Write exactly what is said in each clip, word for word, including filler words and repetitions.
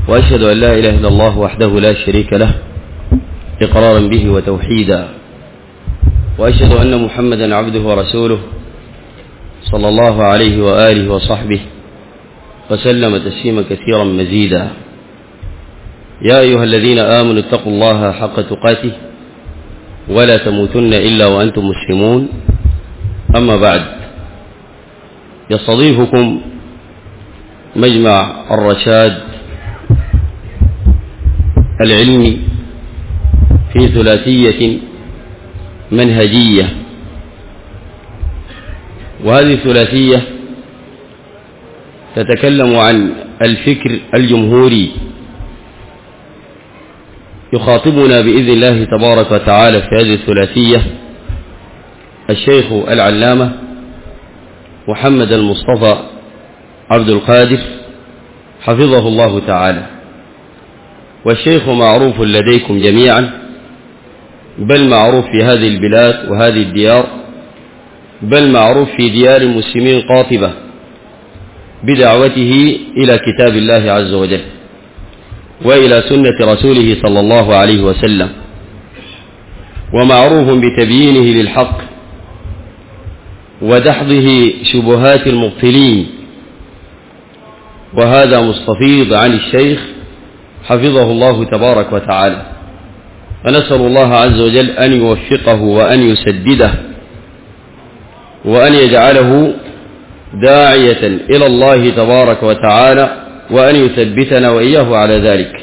وأشهد أن لا إله إلا الله وحده لا شريك له إقرارا به وتوحيدا، وأشهد أن محمدا عبده ورسوله صلى الله عليه وآله وصحبه وسلم تسليما كثيرا مزيدا. يا أيها الذين آمنوا اتقوا الله حق تقاته ولا تموتن إلا وأنتم مسلمون. أما بعد، يستضيفكم مجمع الرشاد العلمي في ثلاثية منهجية، وهذه الثلاثية تتكلم عن الفكر الجمهوري. يخاطبنا بإذن الله تبارك وتعالى في هذه الثلاثية الشيخ العلامة محمد المصطفى عبد القادر حفظه الله تعالى، والشيخ معروف لديكم جميعا، بل معروف في هذه البلاد وهذه الديار، بل معروف في ديار المسلمين قاطبة بدعوته إلى كتاب الله عز وجل وإلى سنة رسوله صلى الله عليه وسلم، ومعروف بتبيينه للحق ودحضه شبهات المبطلين، وهذا مستفيض عن الشيخ حفظه الله تبارك وتعالى. فنسأل الله عز وجل أن يوفقه وأن يسدده وأن يجعله داعية إلى الله تبارك وتعالى، وأن يثبتنا وإياه على ذلك.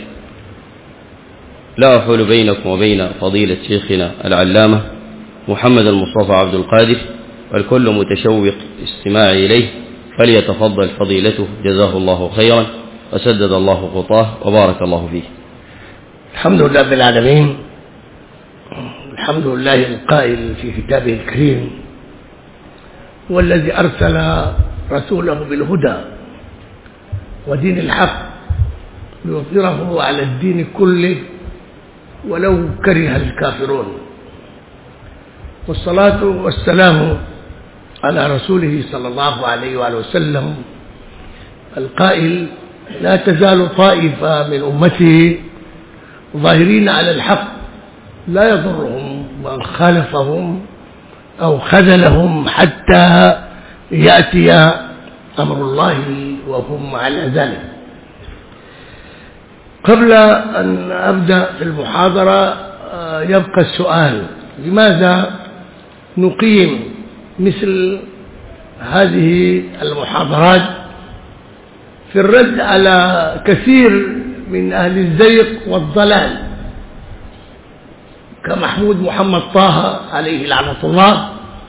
لا أحول بينكم وبين فضيلة شيخنا العلامة محمد المصطفى عبد القادر، والكل متشوق استماع إليه، فليتفضل فضيلته جزاه الله خيرا وسدد الله خطاه وبارك الله فيه. الحمد لله رب العالمين، الحمد لله القائل في كتابه الكريم: والذي أرسل رسوله بالهدى ودين الحق ليظهره على الدين كله ولو كره الكافرون. والصلاة والسلام على رسوله صلى الله عليه وآله وسلم القائل: لا تزال طائفة من أمته ظاهرين على الحق لا يضرهم من خالفهم أو خذلهم حتى يأتي أمر الله وهم على ذلك. قبل أن أبدأ في المحاضرة يبقى السؤال: لماذا نقيم مثل هذه المحاضرات في الرد على كثير من أهل الزيغ والضلال كمحمود محمد طه عليه لعنة الله،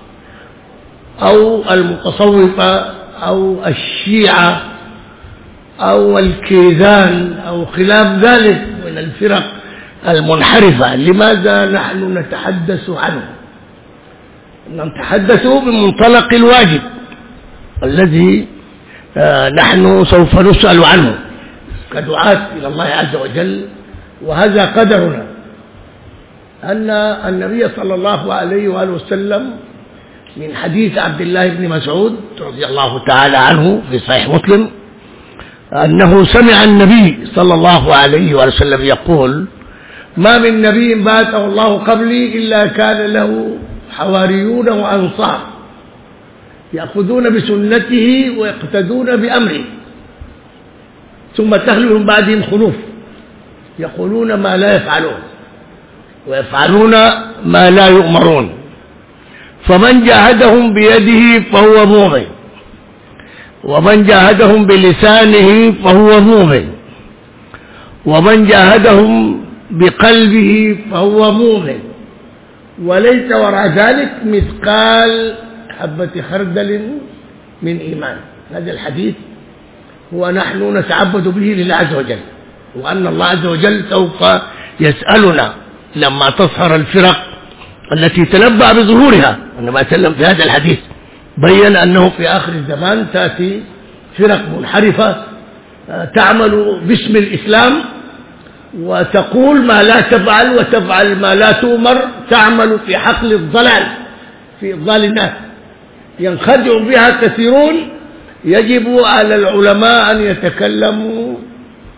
أو المتصوفة أو الشيعة أو الكيزان أو خلاف ذلك من الفرق المنحرفة؟ لماذا نحن نتحدث عنه؟ نتحدث من منطلق الواجب الذي نحن سوف نسأل عنه كدعاة إلى الله عز وجل، وهذا قدرنا. أن النبي صلى الله عليه وآله وسلم من حديث عبد الله بن مسعود رضي الله تعالى عنه في صحيح مسلم أنه سمع النبي صلى الله عليه وآله وسلم يقول: ما من نبي بعثه الله قبلي إلا كان له حواريون وأنصار يأخذون بسنته ويقتدون بأمره، ثم تخلف من بعدهم خلوف يقولون ما لا يفعلون ويفعلون ما لا يؤمرون، فمن جاهدهم بيده فهو مؤمن، ومن جاهدهم بلسانه فهو مؤمن، ومن جاهدهم بقلبه فهو مؤمن، وليس وراء ذلك مثقال حبة خردل من إيمان. هذا الحديث هو نحن نتعبد به لله عز وجل، وأن الله عز وجل سوف يسألنا لما تظهر الفرق التي تنبأ بظهورها. عندما تكلم في هذا الحديث بين أنه في آخر الزمان تأتي فرق منحرفة تعمل باسم الإسلام وتقول ما لا تفعل وتفعل ما لا تؤمر، تعمل في حقل الضلال في إضلال الناس، ينخدع بها كثيرون. يجب على العلماء أن يتكلموا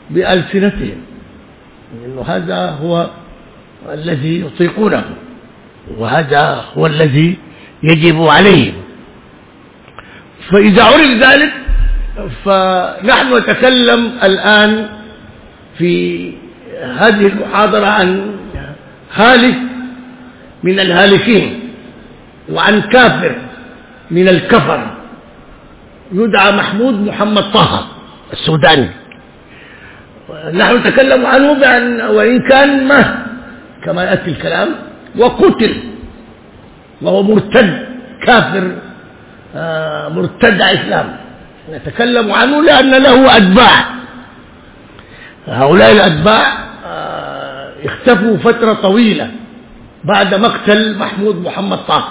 بألسنتهم، لأنه هذا هو الذي يطيقونه وهذا هو الذي يجب عليهم. فإذا عرف ذلك فنحن نتكلم الآن في هذه المحاضرة عن هالك من الهالكين وعن كافر من الكفر يدعى محمود محمد طه السوداني. نحن نتكلم عنه بأن وإن كان ما كما يأتي الكلام وقتل وهو مرتد كافر آه مرتد إسلام، نتكلم عنه لأن له أتباع. هؤلاء الأتباع آه اختفوا فترة طويلة بعد مقتل محمود محمد طه.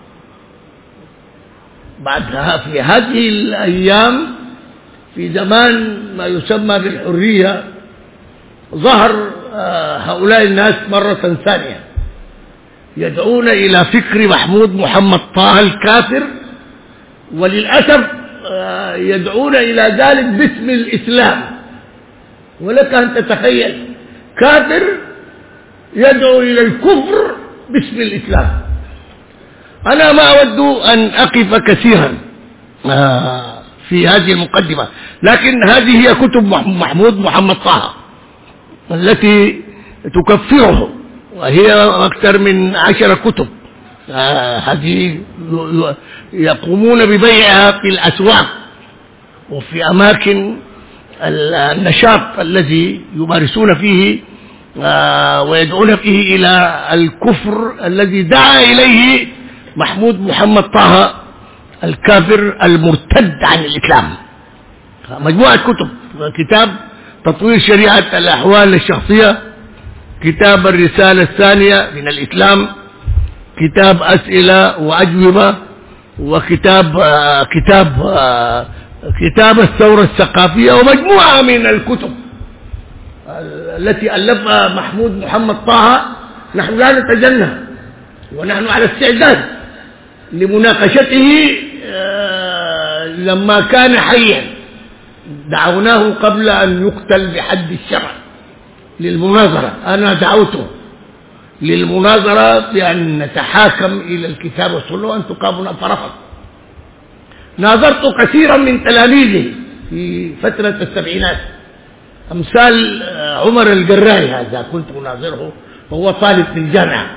بعدها في هذه الأيام في زمان ما يسمى بالحرية ظهر آه هؤلاء الناس مرة ثانية يدعون إلى فكر محمود محمد طه الكافر، وللأسف آه يدعون إلى ذلك باسم الإسلام. ولك أن تتخيل كافر يدعو إلى الكفر باسم الإسلام. أنا ما أود أن أقف كثيرا آه في هذه المقدمة، لكن هذه هي كتب محمود محمد طه التي تكفره، وهي أكثر من عشر كتب. آه هذه يقومون ببيعها في الأسواق وفي أماكن النشاط الذي يمارسون فيه آه ويدعون فيه إلى الكفر الذي دعا إليه محمود محمد طه الكافر المرتد عن الإسلام. مجموعة كتب: كتاب تطوير شريعة الأحوال الشخصية، كتاب الرسالة الثانية من الإسلام، كتاب أسئلة وأجوبة، وكتاب آه كتاب آه كتاب الثورة الثقافية، ومجموعة من الكتب التي ألفها محمود محمد طه. نحن لا نتجنى ونحن على استعداد لمناقشته لما كان حيا. دعوناه قبل أن يقتل بحد الشرع للمناظرة، أنا دعوته للمناظرة بأن نتحاكم إلى الكتاب والسنة وأن تقامنا، فرفض. ناظرت كثيرا من تلاميذه في فترة السبعينات، أمثال عمر القراري، هذا كنت أناظره وهو طالب في الجامعة،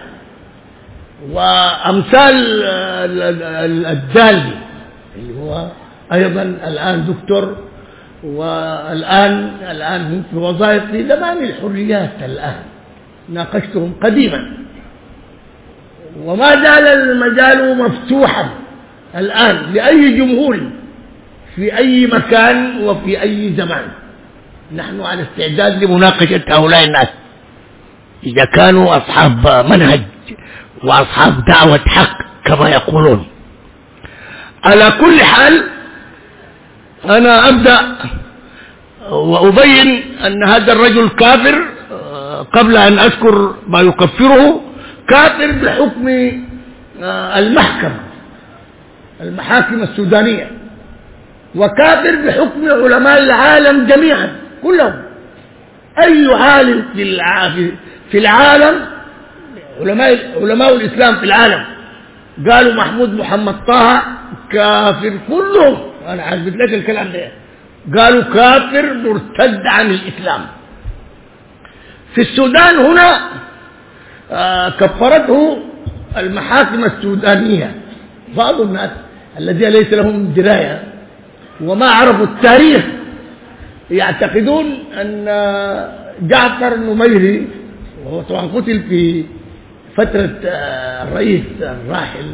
وأمثال الدالي اللي هو أيضا الآن دكتور، والآن الآن في وظائف في زمان الحريات. الآن ناقشتهم قديما، وما زال المجال مفتوحا الآن لأي جمهور في أي مكان وفي أي زمان. نحن على استعداد لمناقشة هؤلاء الناس إذا كانوا أصحاب منهج وأصحاب دعوة حق كما يقولون. على كل حال أنا أبدأ وأبين أن هذا الرجل كافر قبل أن أذكر ما يكفره. كافر بحكم المحكمة المحاكم السودانية، وكافر بحكم علماء العالم جميعا كلهم. أي عالم في العالم، علماء علماء الإسلام في العالم قالوا محمود محمد طه كافر كلهم. أنا عزبت لك الكلام ده، قالوا كافر مرتد عن الإسلام. في السودان هنا آه كفرته المحاكم السودانية. بعض الناس الذين ليس لهم دراية وما عرفوا التاريخ يعتقدون أن جعفر النميري، وهو طبعا قتل في فترة الرئيس الراحل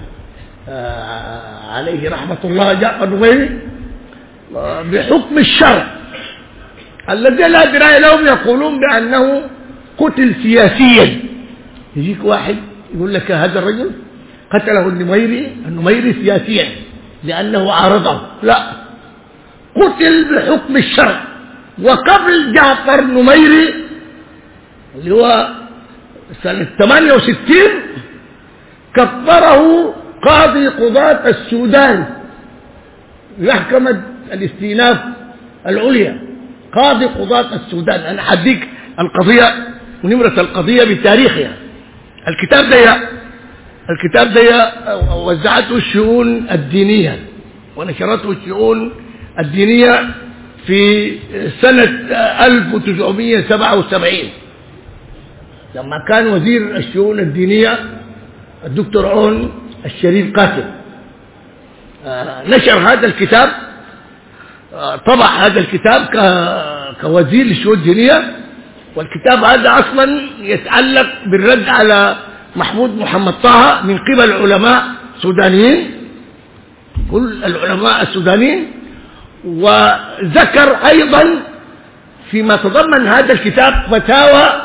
عليه رحمة الله جعفر النميري، بحكم الشرع الذي لا دراية لهم يقولون بأنه قتل سياسيا. يجيك واحد يقول لك هذا الرجل قتله النميري النميري سياسيا لأنه عارضه. لا، قتل بحكم الشرع. وقبل جعفر النميري اللي هو سنة ثمانية وستين كفره قاضي قضاة السودان، محكمة الاستئناف العليا، قاضي قضاة السودان. أنا حديك القضية ونمرة القضية بتاريخها. الكتاب ده الكتاب ده وزعته الشؤون الدينية ونشرته الشؤون الدينية في سنة ألف وتسعمائة وسبعة وسبعين لما كان وزير الشؤون الدينية الدكتور عون الشريف قاسم. نشر هذا الكتاب، طبع هذا الكتاب كوزير للشؤون الدينية. والكتاب هذا أصلا يتعلق بالرد على محمود محمد طه من قبل علماء سودانيين، كل العلماء السودانيين. وذكر أيضا فيما تضمن هذا الكتاب فتاوى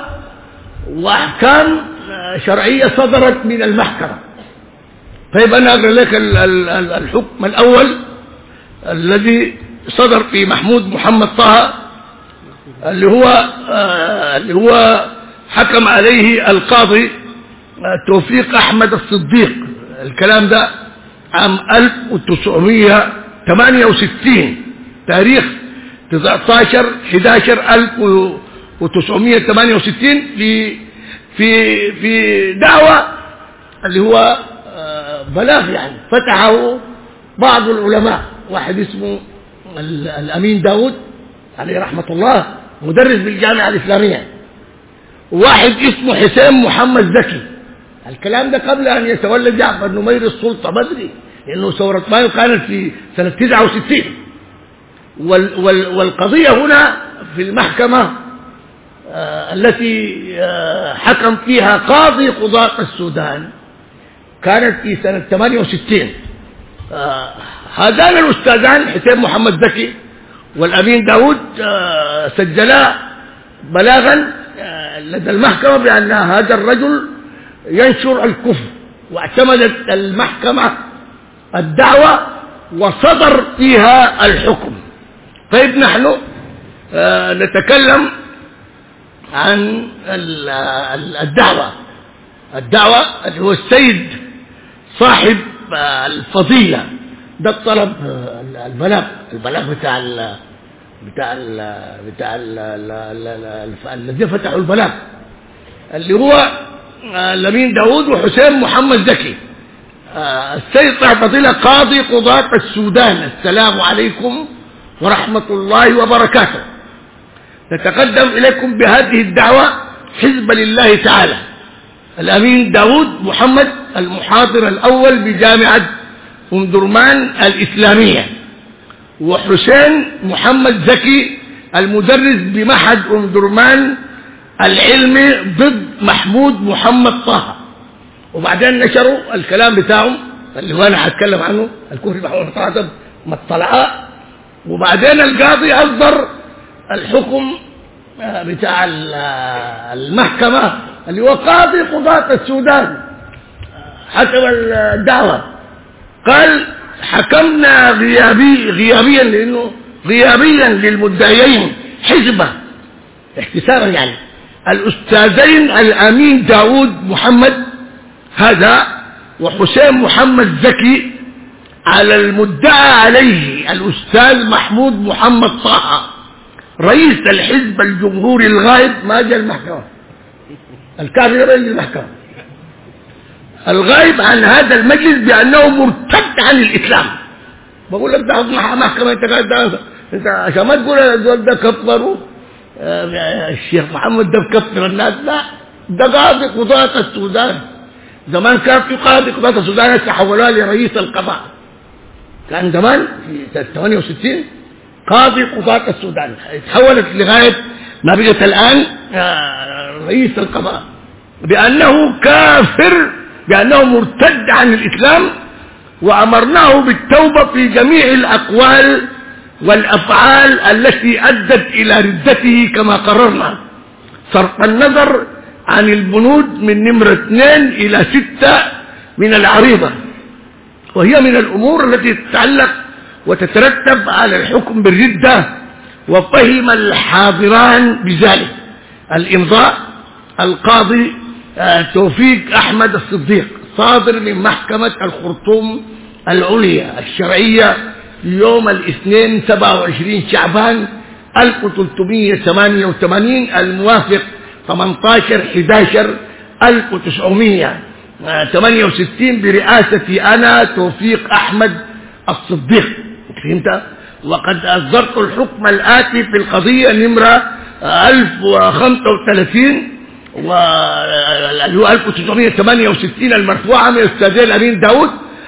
وأحكام شرعية صدرت من المحكمة. طيب أنا أقرأ لك الحكم الأول الذي صدر في محمود محمد طه، اللي هو اللي هو حكم عليه القاضي توفيق أحمد الصديق. الكلام ده عام ألف وتسعمائة وثمانية وستين، تاريخ تسعة عشر أحد عشر ألف وتسعمائة وثمانية وستين، في في في دعوة اللي هو بلاغ يعني فتحه بعض العلماء، واحد اسمه الأمين داود عليه رحمة الله مدرس بالجامعة الإسلامية، وواحد اسمه حسين محمد زكي. الكلام ده قبل أن يتولى جعفر نمير السلطة بدري، لأنه ثورة مايو كانت في سنة تسعة وستين. وال وال والقضية هنا في المحكمة آه التي آه حكم فيها قاضي قضاة السودان كانت في سنة ثمانية وستين. آه هذان الأستاذان حسين محمد زكي والأمين داود آه سجلا بلاغا آه لدى المحكمة بأن هذا الرجل ينشر الكفر، واعتمدت المحكمة الدعوة وصدر فيها الحكم. طيب نحن آه نتكلم عن الدعوة. الدعوة اللي هو السيد صاحب الفضيلة ده الطلب البلاغ البلاغ بتاع ال بتاع ال بتاع الذي فتحوا البلاغ اللي هو الأمين داود وحسين محمد زكي. السيد صاحب الفضيلة قاضي قضاة السودان، السلام عليكم ورحمة الله وبركاته. نتقدم إليكم بهذه الدعوة حزبا لله تعالى. الأمين داود محمد المحاضر الأول بجامعة أم درمان الإسلامية، وحسين محمد زكي المدرس بمعهد أم درمان العلمي ضد محمود محمد طه. وبعدين نشروا الكلام بتاعهم اللي هو أنا هتكلم عنه، الكفر محمود طه مطلعاء. وبعدين القاضي أصدر الحكم بتاع المحكمة اللي هو قاضي قضاة السودان حكم الدعوة، قال حكمنا غيابي غيابيا لأنه غيابيا للمدعيين حزبة احتسابا يعني الأستاذين الأمين داود محمد هذا وحسين محمد زكي على المدعى عليه الأستاذ محمود محمد طه رئيس الحزب الجمهوري الغائب. ما جاء المحكمة، الكافر رئيس المحكمة الغائب عن هذا المجلس بأنه مرتد عن الإسلام. بقول لك ده محكمة انت قاعد انت عشان ما تقول الزول ده كفروا الشيخ محمد ده بكفر الناس، لا ده قاضي قضاة السودان. زمان كان في قاضي قضاة السودان تحولوها لرئيس القضاء، كان زمان في سنة ثمانية وستين قاضي قضاة السودان، تحولت لغاية ما بقت الآن رئيس القضاء، بأنه كافر بأنه مرتد عن الإسلام، وأمرناه بالتوبة في جميع الأقوال والأفعال التي أدت إلى ردته كما قررنا، صرف النظر عن البنود من نمرة اثنين إلى ستة من العريضة، وهي من الأمور التي تتعلق وتترتب على الحكم بالردة. وفهم الحاضران بذلك. الإمضاء القاضي توفيق أحمد الصديق، صادر من محكمة الخرطوم العليا الشرعية يوم الاثنين سبعة وعشرين شعبان ألف وثلاثمئة وثمانية وثمانين الموافق ثمانية عشر أحد عشر ألف وتسعمئة وثمانية وستين برئاستي أنا توفيق أحمد الصديق. فهمت؟ وقد أصدرت الحكم الآتي في القضية نمرة ألف وخمسة وثلاثين اللي هو ألف وتسعمئة وثمانية وستين المرفوعة من الأستاذين الأمين داود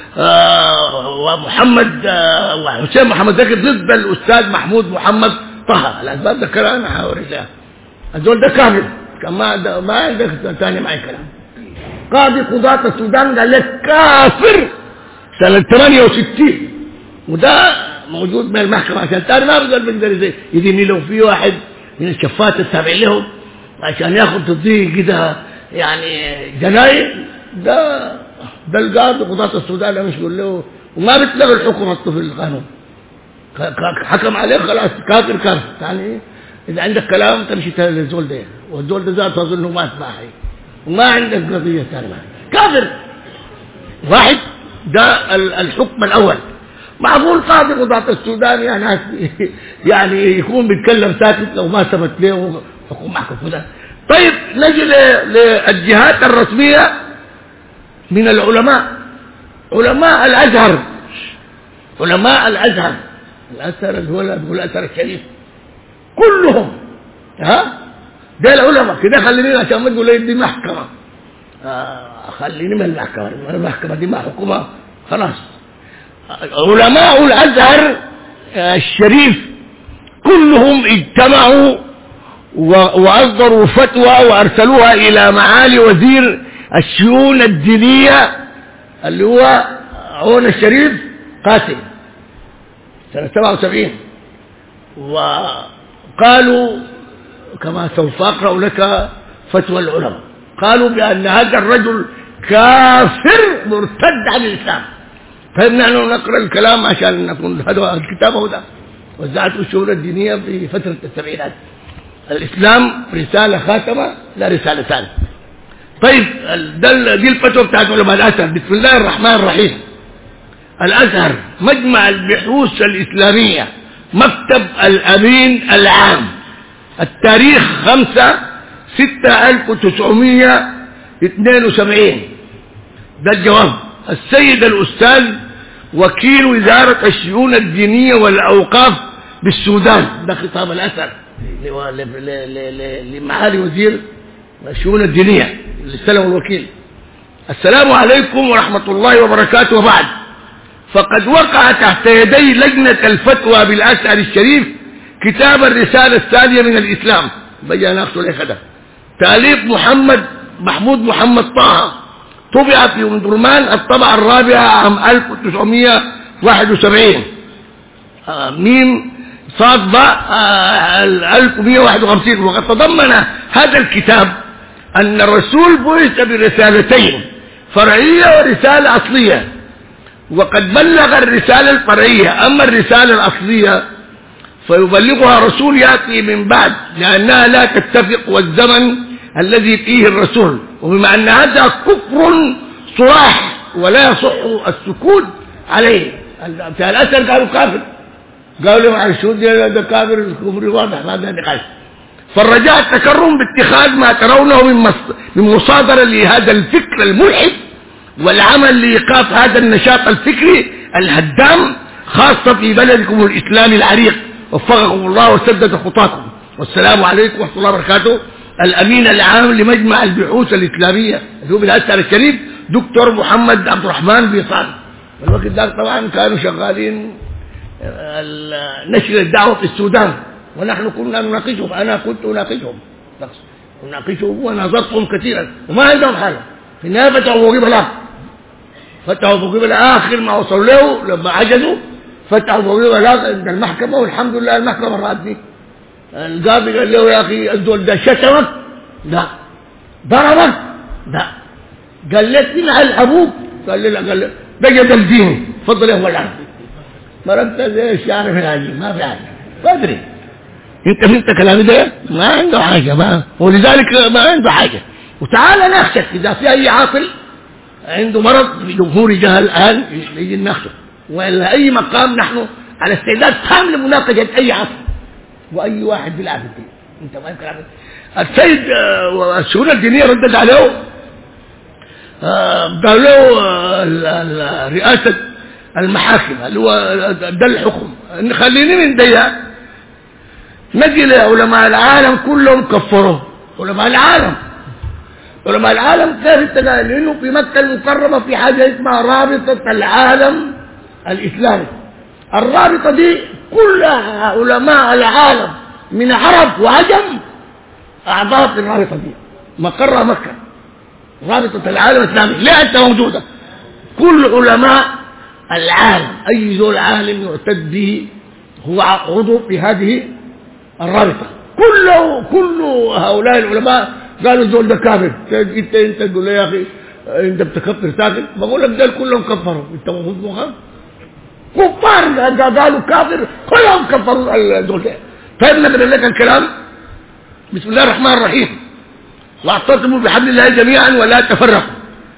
ومحمد وحسين محمد زكي ضد الأستاذ محمود محمد طه. الأسباب ده كلام أنا هوريك لها. الزول ده كامل كان ما ما عندك ثاني معي كلام. قاضي قضاة السودان قال لك كافر سنة ثمانية وستين وده موجود من المحكمة عشان تاني ما بقدر بقدر يديني لو في واحد من الشفات التابع لهم عشان ياخد تضيق كده يعني جناين. ده ده القاضي قضاة السودان مش يقول له وما بتلغي الحكم في القانون حكم عليه خلاص كافر كافر. يعني إذا عندك كلام تمشي للزول ده والزول ده ذاته أظنه ما أتباعي وما عندك قضية ثانية كافر واحد. ده الحكم الأول. معقول قاضي قضاة السودان يعني يعني يكون بيتكلم ساكت لو ما ثبت له حكم محكمة ده. طيب نجي للجهات الرسمية من العلماء. علماء الأزهر علماء الأزهر الأزهر اللي هو الأزهر الشريف كلهم ها ده العلماء كده. خليني عشان ما تقول لي دي محكمة آه خليني من المحكمة. المحكمة دي ما حكومة خلاص. علماء الأزهر الشريف كلهم اجتمعوا وأصدروا فتوى وأرسلوها إلى معالي وزير الشؤون الدينية اللي هو عون الشريف قاسم سنة سبعة وسبعين. وقالوا كما سوف أقرأ لك فتوى العلماء. قالوا بأن هذا الرجل كافر مرتد عن الإسلام. فنحن نقرأ الكلام عشان نكون هذا الكتاب هو ده وزعته الشؤون الدينية في فترة السبعينات. الإسلام رسالة خاتمة لا رسالة ثانية. طيب دي الفتوى بتاعت علماء الأزهر. بسم الله الرحمن الرحيم. الأزهر مجمع البحوث الإسلامية مكتب الأمين العام التاريخ خمسة ستة ألف وتسعمئة واثنين وسبعين. ده الجواب. السيد الأستاذ وكيل وزارة الشؤون الدينية والأوقاف بالسودان. ده خطاب الأزهر لمعالي وزير الشؤون الدينية اللي استلم الوكيل. السلام عليكم ورحمة الله وبركاته. وبعد فقد وقع تحت يدي لجنة الفتوى بالأزهر الشريف كتاب الرسالة الثانية من الإسلام بيان ناقصه الإخدة تأليف محمد محمود محمد طه طبع في أم درمان الطبعة الرابعة عام ألف وتسعمئة وواحد وسبعين آه ميم صاد باء آه ألف ومئة وواحد وخمسين. وقد تضمن هذا الكتاب أن الرسول بعث برسالتين فرعية ورسالة أصلية. وقد بلغ الرسالة الفرعية. أما الرسالة الأصلية فيبلغها رسول يأتي من بعد لأنها لا تتفق والزمن الذي فيه الرسول. وبما أن هذا كفر صراح ولا يصح السكوت عليه. في الأسر قالوا كافر قالوا لهم على الشهود ده كافر الكفر واضح ما ده نقاش. فالرجاء التكرم باتخاذ ما ترونه من مصادرة لهذا الفكر الملحد والعمل لإيقاف هذا النشاط الفكري الهدام خاصة في بلدكم الإسلامي العريق. وفقكم الله وسدد خطاكم. والسلام عليكم ورحمة الله وبركاته. الأمين العام لمجمع البحوث الإسلامية اللي هو بالأزهر الشريف دكتور محمد عبد الرحمن بيصان. الوقت ده طبعا كانوا شغالين نشر الدعوة في السودان ونحن كنا نناقشهم. أنا كنت أناقشهم أناقشهم وناظرتهم كثيرا وما عندهم حاجة. في النهاية فتحوا فوقي بلاغ فتحوا فوقي بلاغ آخر ما وصلوا له لما عجزوا فتحوا فوقي بلاغ عند المحكمة والحمد لله المحكمة رأتني. القاضي قال له يا أخي الدول ده شتمك لا ضربك لا قال لك نعل أبوك قال لي لا قال لي ده جدل ديني تفضل يا ولد مرمت زي الشعر في العجيب ما في حاجة ما أدري انت فهمت كلامي ده ما عنده حاجة ما ولذلك ما عنده حاجة. وتعال ناخذك إذا في أي عاقل عنده مرض في جمهور جهل الآن يجي ناخذه. وإلا أي مقام نحن على استعداد تام لمناقشة أي عاقل واي واحد بيلعب في الدين. انت ما يمكن عارف السيد والشؤون الدينيه ردت عليه، قال له رئاسه المحاكم اللي هو ده الحكم، خليني من ديها نجي لعلماء العالم كلهم كفروه. علماء العالم علماء العالم كيف انت قال؟ لانه في مكه المكرمه في حاجه اسمها رابطه العالم الاسلامي. الرابطه دي كلها علماء العالم من عرب وعجم اعضاء في الرابطه دي، مقرها مكه. رابطه العالم الاسلامي ليه انت موجوده؟ كل علماء العالم، اي زول عالم يعتد به هو عضو في هذه الرابطه. كله كل هؤلاء العلماء قالوا الزول ده كافر. انت انت تقول له يا اخي انت بتكفر ساكت؟ بقول لك دول كلهم كفروا. انت المفروض مخاف كفار قالوا كافر كلهم كفروا الزول ده. طيب نقرا لك الكلام. بسم الله الرحمن الرحيم. واعتصموا بحبل الله جميعا ولا تفرقوا.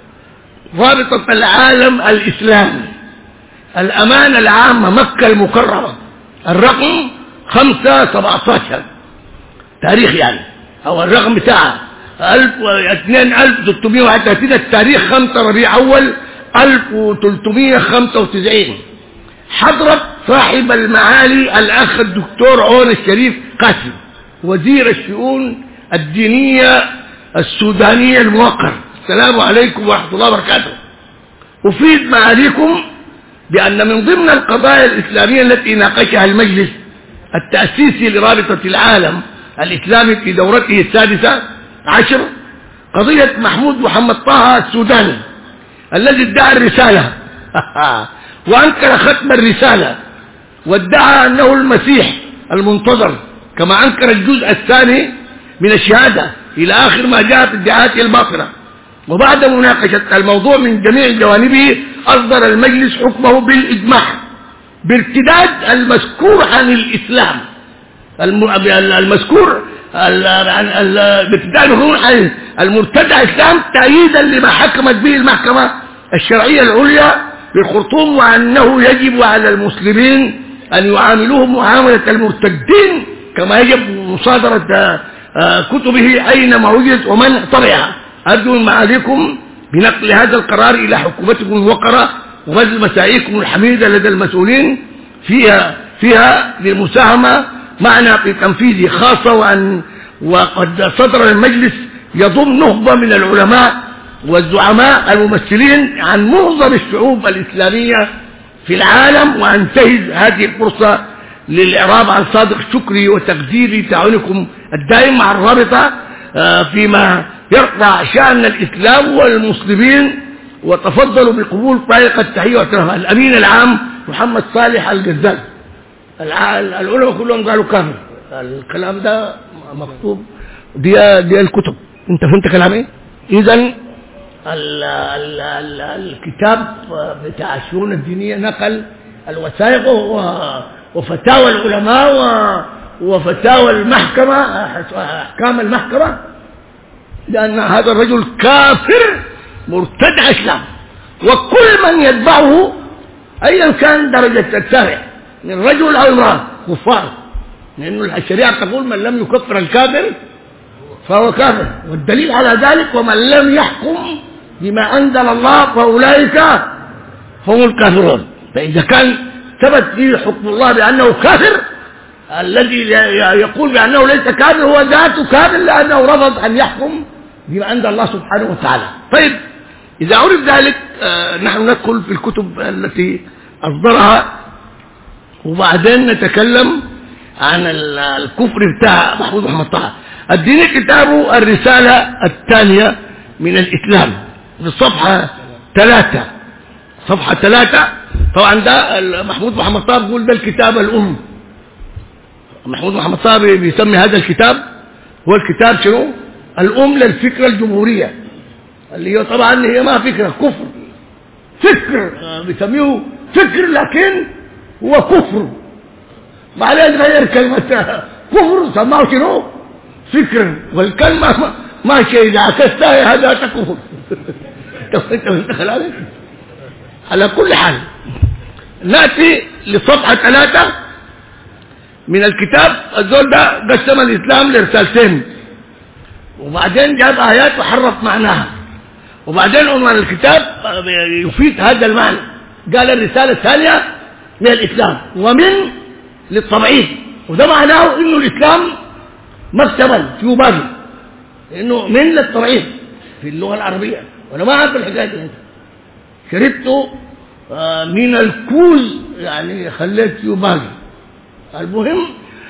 رابطه العالم الاسلامي، الامانه العامه، مكه المكرمه، الرقم خمسة سبعة عشر تاريخ يعني، او الرقم بتاعها ألف واثنين ألف وستمائة وواحد وثلاثين، التاريخ خمسة ربيع اول ألف وثلاثمائة وخمسة وتسعين. حضرت صاحب المعالي الاخ الدكتور عون الشريف قاسم وزير الشؤون الدينيه السودانيه الموقر. السلام عليكم ورحمه الله وبركاته. افيد معاليكم بان من ضمن القضايا الاسلاميه التي ناقشها المجلس التأسيسي لرابطة العالم الإسلامي في دورته السادسة عشر قضية محمود محمد طه السوداني الذي ادعى الرسالة وأنكر ختم الرسالة وادعى أنه المسيح المنتظر، كما أنكر الجزء الثاني من الشهادة إلى آخر ما جاء في ادعاءاته الباطلة. وبعد مناقشة الموضوع من جميع جوانبه أصدر المجلس حكمه بالإجماع بارتداد المذكور عن الإسلام، المذكور بارتداد عن المرتد عن الإسلام تأييدا لما حكمت به المحكمة الشرعية العليا بالخرطوم، وأنه يجب على المسلمين أن يعاملوهم معاملة المرتدين كما يجب مصادرة كتبه أينما وجدت ومن طبعها. أرجو من معاليكم بنقل هذا القرار إلى حكومتكم الموقرة وبذل مساعيكم الحميدة لدى المسؤولين فيها فيها للمساهمة معنا في تنفيذه، خاصة وأن وقد صدر المجلس يضم نخبة من العلماء والزعماء الممثلين عن معظم الشعوب الإسلامية في العالم. وأنتهز هذه الفرصة للإعراب عن صادق شكري وتقديري تعاونكم الدائم مع الرابطة فيما يرفع شأن الإسلام والمسلمين. وتفضلوا بقبول طريقة التحية واحترام الأمين العام محمد صالح الجزال. العلماء كلهم قالوا كافر. الكلام ده مكتوب دي دي الكتب. انت فهمت كلام ايه؟ اذا الكتاب بتاع الشؤون الدينية نقل الوثائق وفتاوى العلماء وفتاوى المحكمة، احكام المحكمة، لأن هذا الرجل كافر مرتد عن الإسلام، وكل من يتبعه أيا كان درجة التابع من رجل أو امرأة كفار، لأن الشريعة تقول من لم يكفر الكافر فهو كافر، والدليل على ذلك ومن لم يحكم بما أنزل الله فأولئك هم الكافرون. فإذا كان ثبت فيه حكم الله بأنه كافر، الذي يقول بأنه ليس كافر هو ذاته كافر لأنه رفض أن يحكم بما أنزل الله سبحانه وتعالى. طيب إذا عرف ذلك آه نحن ندخل في الكتب التي أصدرها، وبعدين نتكلم عن الكفر بتاع محمود محمد طه. الدين كتابه الرسالة الثانية من الإسلام في الصفحة ثلاثة، صفحة ثلاثة. طبعا ده محمود محمد طه بيقول ده الكتاب الأم. محمود محمد طه بيسمي هذا الكتاب هو الكتاب شنو؟ الأم للفكرة الجمهورية، اللي هي طبعا هي ما فكرة، كفر، فكر بيسميه فكر لكن هو كفر. بعدين غير كلمة كفر سماه شنو؟ فكر، والكلمة ما شيء إذا عكستها هذا كفر. على كل حال نأتي لصفحة ثلاثة. من الكتاب الزول ده قسم الإسلام لرسالتين، وبعدين جاب آيات وحرف معناها، وبعدين عنوان الكتاب يفيد هذا المعنى. قال الرسالة الثانية من الإسلام ومن للتبعيد، وده معناه إنه الإسلام ما اكتمل فيه باقي، إنه من للتبعيد في اللغة العربية. وأنا ما أعرف الحكاية دي، شربته من الكوز يعني خليت فيه باقي. المهم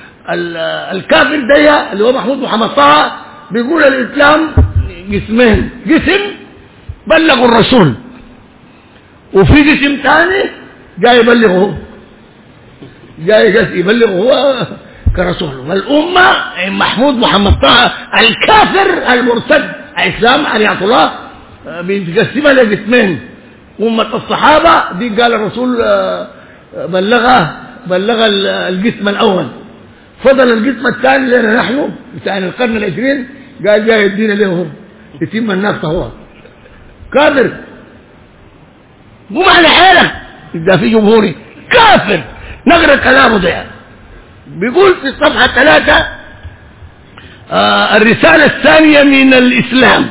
الكافر ده اللي هو محمود محمد طه بيقول الإسلام قسمين، قسم بلغوا الرسول، وفي قسم ثاني جاي يبلغه، جاي يبلغه هو كرسول. والأمة محمود محمد طه الكافر المرتد الإسلام عليه الله بيتقسمها لقسمين. أمة الصحابة دي قال الرسول بلغها بلغ القسم الأول، فضل القسم الثاني لنا نحن بتاع القرن العشرين قال جاي يدينا له يتم الناس هو كافر. مو معنى حالك إذا في جمهوري كافر. نقرأ كلامه ده بيقول في الصفحة ثلاثة آه الرسالة الثانية من الإسلام،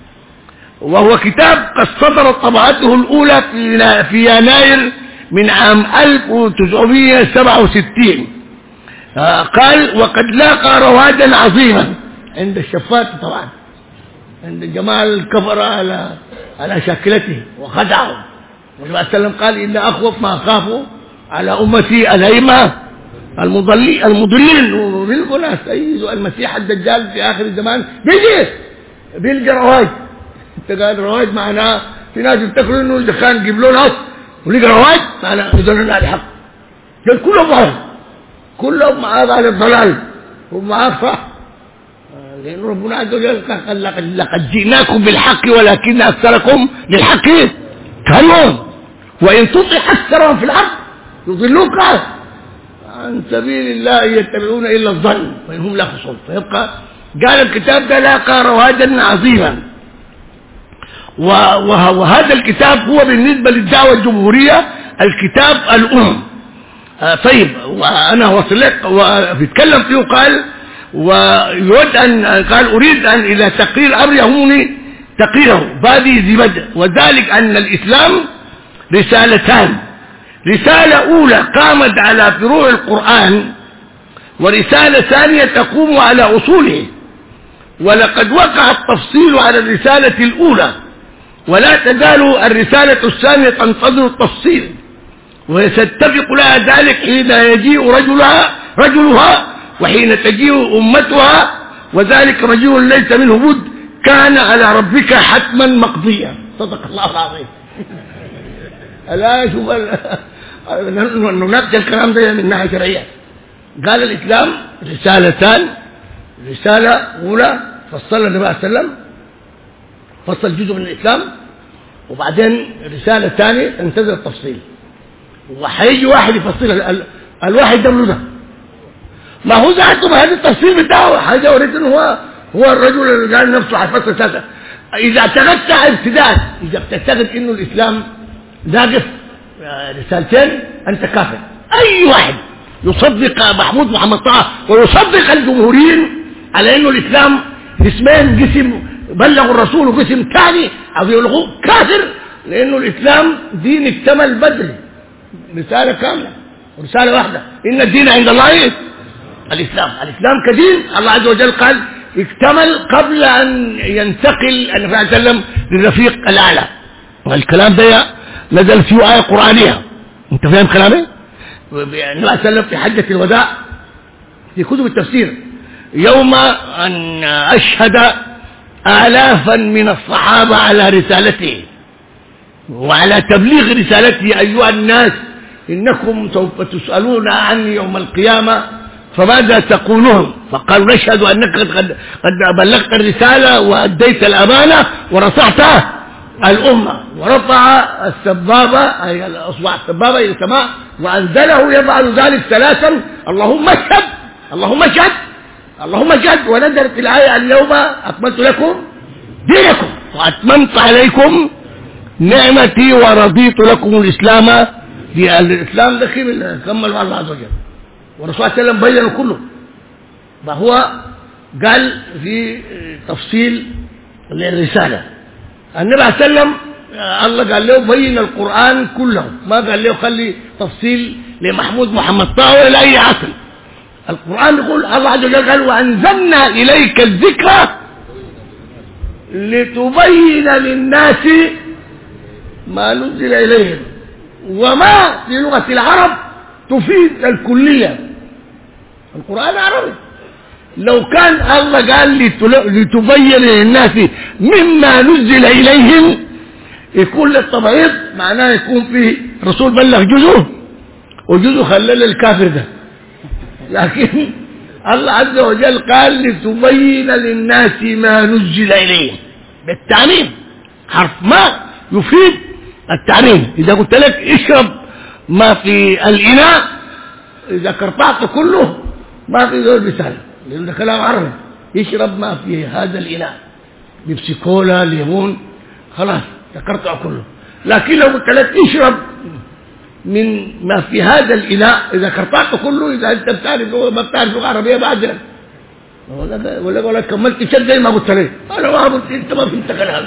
وهو كتاب قد صدرت طبعته الأولى في, في يناير من عام ألف وتسعمائة وسبعة وستين. آه قال وقد لاقى رواجا عظيما عند الشفات، طبعا عند الجماعة الكفر على على شاكلته وخدعهم. والنبي صلى الله عليه وسلم قال إن أخوف ما أخافوا على أمتي الأئمة المضلين المضلين وبيلقوا ناس. أي المسيح الدجال في آخر الزمان بيجي بيلقى رواج. انت قال رواج معناه في ناس يفتكروا انه الدخان يجيب له ناس ولقى رواج معناه يدلون على الحق. قال كلهم معاه كلهم معاه على الضلال ومعاه صح، لأن ربنا عز وجل قال لقد جئناكم بالحق ولكن أكثركم للحق كارهون وإن تطع أكثرهم في الأرض يضلوك عن سبيل الله يتبعون إلا الظن وإنهم لا يخشعون. فيبقى قال الكتاب ده لاقى رواجا عظيما، وهذا الكتاب هو بالنسبة للدعوة الجمهورية الكتاب الأم. آه طيب وأنا وصلت وبيتكلم فيه قال ويود أن قال أريد أن إلى تقرير أمر يهمني تقريره بادي ذي بدء، وذلك أن الإسلام رسالتان، رسالة أولى قامت على فروع القرآن، ورسالة ثانية تقوم على أصوله. ولقد وقع التفصيل على الرسالة الأولى، ولا تزال الرسالة الثانية تنتظر التفصيل، وستتفق لها ذلك حين يجيء رجلها رجلها وحين تجيء أمتها، وذلك رجل ليس منه بد كان على ربك حتما مقضيا. صدق الله العظيم. لا شوف نناقش الكلام ده من ناحية شرعية. قال الإسلام رسالتان، رسالة أولى فصلها النبي صلى الله عليه وسلم فصل جزء من الإسلام، وبعدين رسالة ثانية تنتظر التفصيل، وحيجي واحد يفصلها. الواحد ده ده ما هو ذاته بهذا التفصيل بتاعه حاجة أوريد إنه هو هو الرجل اللي قال نفسه حفظ ثلاثة. إذا اعتقدت ابتداء، إذا بتعتقد إنه الإسلام ناقص رسالتين أنت كافر. أي واحد يصدق محمود محمد طه ويصدق الجمهوريين على إنه الإسلام قسمين، قسم بلغوا الرسول وقسم ثاني أو يلغوه كافر، لأنه الإسلام دين اكتمل بدري، رسالة كاملة ورسالة واحدة. إن الدين عند الله الإسلام. الإسلام كدين الله عز وجل قال اكتمل قبل أن ينتقل النبي صلى الله عليه وسلم للرفيق الأعلى. والكلام ده نزل فيه آية قرآنية. أنت فاهم كلامي؟ النبي صلى الله عليه وسلم في حجة الوداع في كتب التفسير يوم أن أشهد آلافا من الصحابة على رسالته وعلى تبليغ رسالته: أيها الناس إنكم سوف تسألون عني يوم القيامة فماذا تقولون؟ فقالوا: نشهد أنك قد قد بلغت الرسالة وأديت الأمانة ونصحت الأمة. ورفع السبابة أي الأصبع السبابة إلى السماء وأنزله يفعل ذلك ثلاثا: اللهم اشهد اللهم اشهد اللهم اشهد. ونزلت الآية: اليوم أكملت لكم دينكم وأتممت عليكم نعمتي ورضيت لكم الإسلام. الإسلام ده كمل مع الله عز وجل. والرسول صلى الله عليه وسلم بيّنه كله. فهو قال في تفصيل للرسالة النبي عليه وسلم الله قال له بين القرآن كله، ما قال له خلي تفصيل لمحمود محمد طه ولا أي عقل. القرآن يقول الله عز وجل قال وأنزلنا إليك الذكر لتبين للناس ما نزل إليهم، وما في لغة العرب تفيد الكلية. القرآن عربي، لو كان الله قال لتبين للناس مما نزل إليهم يكون للتبعيض، معناه يكون فيه رسول بلغ جزء وجزء خلل الكافر ده. لكن الله عز وجل قال لتبين للناس ما نزل إليهم بالتعميم، حرف ما يفيد التعميم. إذا قلت لك اشرب ما في الإناء، إذا كرطعت كله ما في ذول بسالة، لأن ده كلام عربي. يشرب ما في هذا الإناء، بيبسي كولا ليمون خلاص تكرطع كله. لكن لو قلت لك اشرب من ما في هذا الإناء، إذا كرطعت كله، إذا أنت بتعرف لغة ما بتعرف لغة عربية بعد ولا ولا ولا كملت شد زي ما قلت لي أنا ما قلت أنت ما فهمت كلام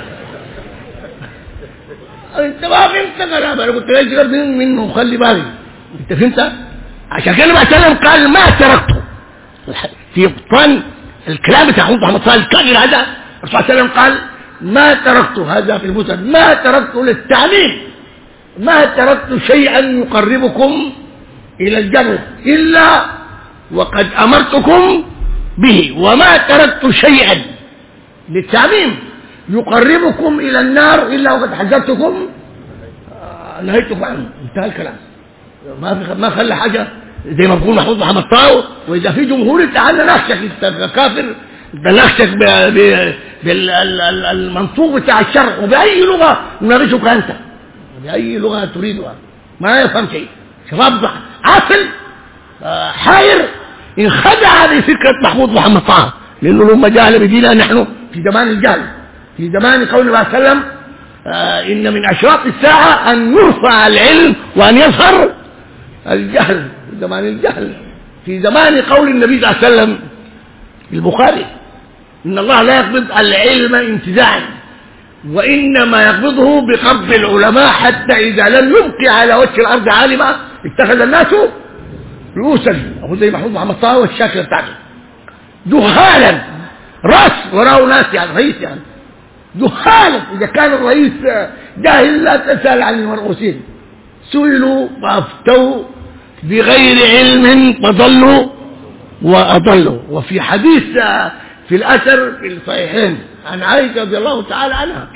أنت ما فهمت كلام أنا قلت لك اشرب منه وخلي بالي. أنت فهمت؟ عشان كده مثلا قال ما تركته في ابطال الكلام بتاع محمد صلى الله عليه وسلم هذا. الرسول صلى الله عليه وسلم قال ما تركته، هذا في المسند، ما تركته للتعليم، ما تركت شيئا يقربكم إلى الجنة إلا وقد أمرتكم به، وما تركت شيئا للتعميم يقربكم إلى النار إلا وقد حذرتكم نهيتكم عنه. انتهى الكلام، ما في ما خلى حاجة زي ما بقول محمود محمد طاو. وإذا في جمهور تعالى نخشك أنت كافر، نخشك بالمنطوق بتاع الشرع وبأي لغة نناقشك أنت، بأي لغة تريدها ما يفهم شيء. شباب عاقل حائر انخدع بفكرة محمود محمد طه، لأنه لما جاهل بدينا نحن في زمان الجهل، في زمان قول الله عليه وسلم آه إن من أشراط الساعة أن يرفع العلم وأن يظهر الجهل. في زمان الجهل، في زمان قول النبي صلى الله عليه وسلم البخاري إن الله لا يقبض العلم انتزاعا وإنما يقبضه بقبض العلماء حتى إذا لم يبقي على وجه الأرض عالما اتخذ الناس رؤوسا. أقول زي محمود محمد طه والشاكلة بتاعته جهالا، راس وراه ناس يعني رئيس، يعني جهالا. إذا كان الرئيس جاهل لا تسأل عن المرؤوسين، سئلوا فأفتوا بغير علم فضلوا وأضلوا. وفي حديث في الأثر في الصحيحين عن عائشة رضي الله تعالى عنها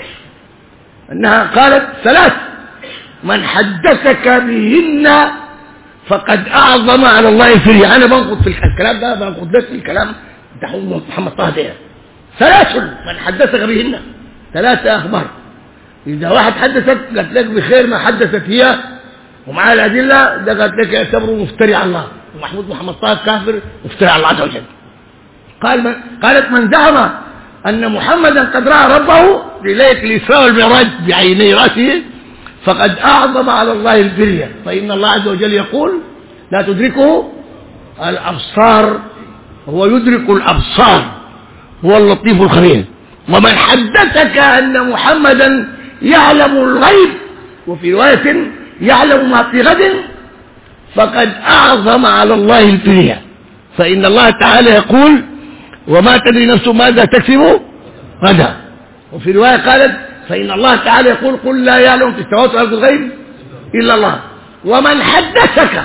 أنها قالت ثلاث من حدثك بهن فقد أعظم على الله فريا. أنا بنقض في الكلام ده، بنقض لك في الكلام بتاع محمد طه ده. ثلاث من حدثك بهن، ثلاثة أخبار. إذا واحد حدثك قالت لك بخير ما حدثت هي ومعها الأدلة، ده قالت لك يعتبره مفتري على الله، ومحمود محمد طه كافر مفتري على الله عز وجل. قال من قالت من زعم أن محمدا قد رأى ربه ليلة الإسراء والمعراج بعيني رأسه فقد أعظم على الله الفرية، فإن الله عز وجل يقول لا تدركه الأبصار هو يدرك الأبصار هو اللطيف الخبير. ومن حدثك أن محمدا يعلم الغيب وفي رواية يعلم ما في غد فقد أعظم على الله الفرية، فإن الله تعالى يقول وما تدري نفس ماذا تكسب غدا. وفي رواية قالت فإن الله تعالى يقول قل لا يعلم في السماوات والأرض الغيب إلا الله. ومن حدثك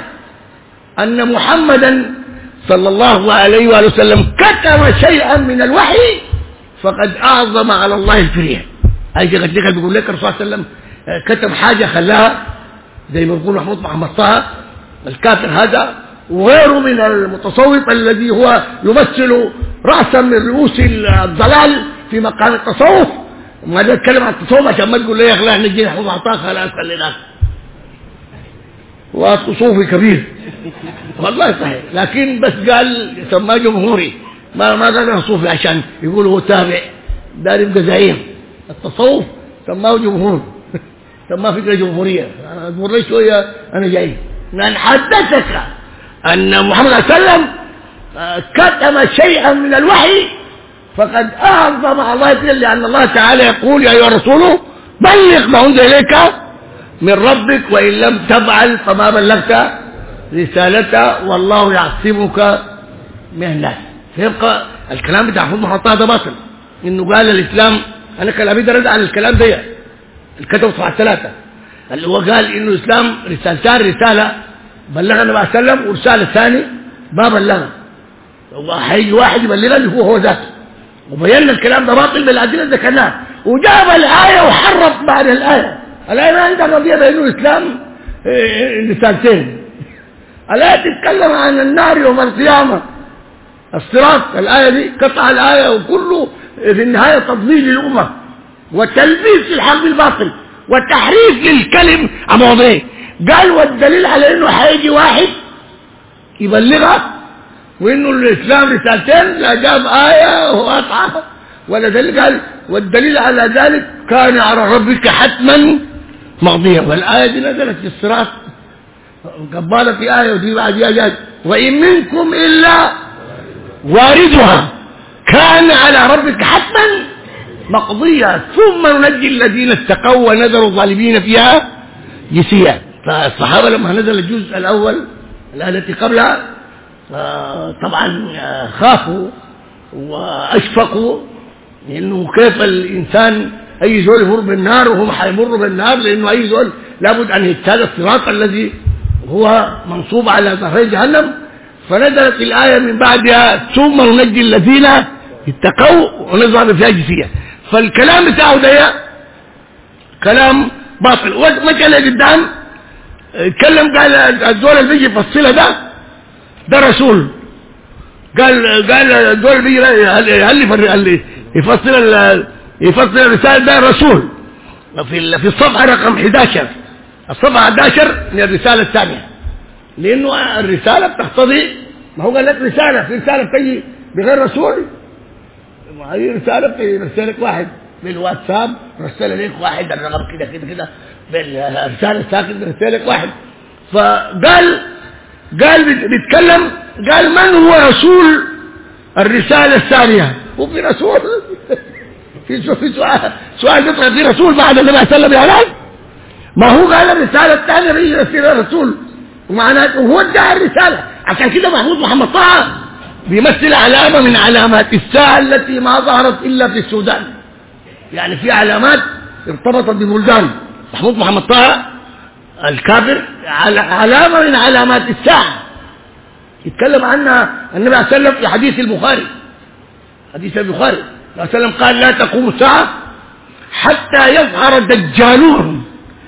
أن محمدا صلى الله عليه وآله وسلم كتم شيئا من الوحي فقد أعظم على الله الفرية. أي قد لك بيقول لك الرسول صلى الله عليه وسلم كتم حاجة خلاها زي ما بيقول محمود محمد طه الكافر هذا وغيره من المتصوف الذي هو يمثل رأسا من رؤوس الضلال في مقام التصوف. وما نتكلم عن التصوف عشان ما تقول لي يا اخي نجي نحفظ عطاك خلاص خليناك وتصوفي كبير والله صحيح، لكن بس قال سماه جمهوري، ما ما قال صوفي عشان يقول هو تابع دار يبقى زعيم. التصوف سماه جمهور سماه فكرة جمهورية. اصبر لي شوية انا جاي. من حدثك أن محمد صلى الله عليه وسلم كتم شيئا من الوحي فقد أعظم الله فيه، لأن الله تعالى يقول: يا أيها الرسول بلغ ما أنزل إليك من ربك وإن لم تفعل فما بلغت رسالته والله يعصمك من الناس. فيبقى الكلام بتاع محمود محمد طه ده باطل، إنه قال الإسلام. أنا كلامي ده رد على الكلام ده الكتب صفحة ثلاثة اللي هو قال إنه الإسلام رسالتان: رسالة بلغ النبي صلى الله عليه وسلم، ورسالة ثانية ما بلغها، وهيجي واحد يبلغها اللي هو هو ذاته. وبينا الكلام ده باطل بالأدلة اللي ذكرناها، وجاب الآية وحرف بعد الآية. الآية ما عندها قضية بأنه الإسلام رسالتين. الآية تتكلم عن النار يوم القيامة، الصراط. الآية دي قطع الآية وكله في النهاية تضليل للأمة وتلبيس الحق بالباطل وتحريف للكلم عن مواضيعه. قال والدليل على انه هيجي واحد يبلغها وانه الاسلام رسالتين، لا جاب آية وقطعها ولا دليل. قال والدليل على ذلك كان على ربك حتما مقضيا. والآية دي نزلت في الصراط قبالة في آية ودي بعد آيات: وإن منكم إلا واردها كان على ربك حتما مقضية ثم ننجي الذين اتقوا ونذر الظالمين فيها جثيا. فالصحابة لما نزل الجزء الأول الآية التي قبلها طبعا خافوا وأشفقوا، لأنه كيف الإنسان أي زول يمر بالنار وهم حيمروا بالنار، لأنه أي زول لابد أن يجتاز الصراط الذي هو منصوب على ظهر جهنم. فنزلت الآية من بعدها: ثم ننجي الذين اتقوا ونذر فيها جثيا. فالكلام بتاعه ده كلام باطل. ومثلا قدام اتكلم قال الدول اللي بيجي يفصلها ده ده رسول. قال قال الدول اللي بيجي هل يفصل يفصل الرسالة ده رسول في في الصفحة رقم أحد عشر، الصفحة أحد عشر من الرسالة الثانية، لأنه الرسالة بتقتضي، ما هو قال لك رسالة، في رسالة بتجي بغير رسول، ما هي رسالة بترسلك واحد بالواتساب، رسل لك واحد الرقم كده كده كده، بالرسالة الساكن برسلك واحد. فقال قال بيتكلم قال من هو رسول الرسالة الثانية؟ وفي رسول في سؤال سؤال بيطلع في رسول بعد النبي صلى الله عليه وسلم؟ ما هو قال الرسالة الثانية بيجي رسول رسول ومعناته وهو ادعى الرسالة. عشان كده محمود محمد طه بيمثل علامة من علامات الساعة التي ما ظهرت إلا في السودان. يعني في علامات ارتبطت ببلدان. محمود محمد طه الكافر علامة من علامات الساعة يتكلم عنها النبي عليه وسلم في حديث البخاري. حديث البخاري عليه وسلم قال: لا تقوم الساعة حتى يظهر دجالون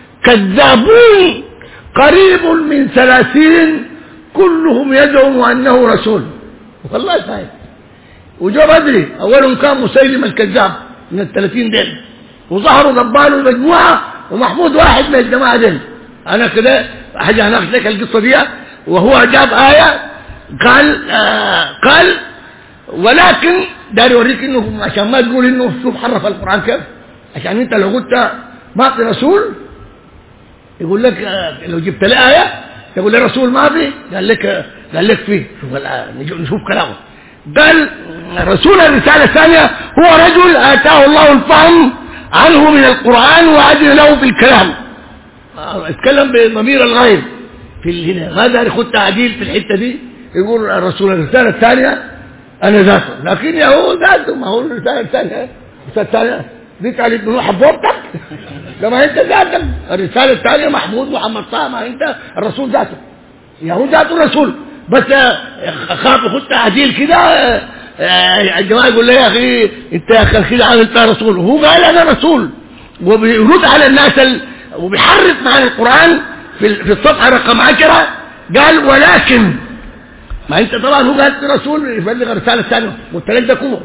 كذابون قريب من ثلاثين كلهم يزعم أنه رسول. والله صحيح. وجاء بدري أولهم كان مسيلم الكذاب من الثلاثين دين، وظهروا ضبالوا المجموعة ومحمود واحد من الجماعة دين. أنا كده حاجة هناخد لك القصة دي. وهو جاب آية قال آه قال ولكن داري يوريك إنه عشان ما تقول إنه شوف حرف القرآن كيف، عشان أنت لو قلت ما في رسول يقول لك آه لو جبت لي آية يقول لي رسول ما في، قال لك قال لك فيه. شوف نشوف كلامه. قال رسول الرسالة الثانية هو رجل آتاه الله الفهم عنه من القرآن وأذن له في الكلام. اتكلم بضمير الغيب في هنا، ما داري خد تعديل في الحتة دي، يقول الرسول الرسالة الثانية أنا ذاته، لكن يا هو ذاته، ما هو الرسالة الثانية الرسالة الثانية دي قالت له حبوبتك لما أنت ذاتك. الرسالة الثانية محمود محمد طه، ما أنت الرسول ذاته، يا هو ذاته الرسول. بس خاف خد تعديل كده. الجماعة يقول لي يا أخي أنت يا أخي كده عامل أنت رسول، وهو قال أنا رسول، وبيرد على الناس ال... وبيحرف مع القرآن في في الصفحة رقم عشرة. قال ولكن ما أنت طبعا هو قال رسول يبلغ الرسالة الثانية والثلاث ده كفر.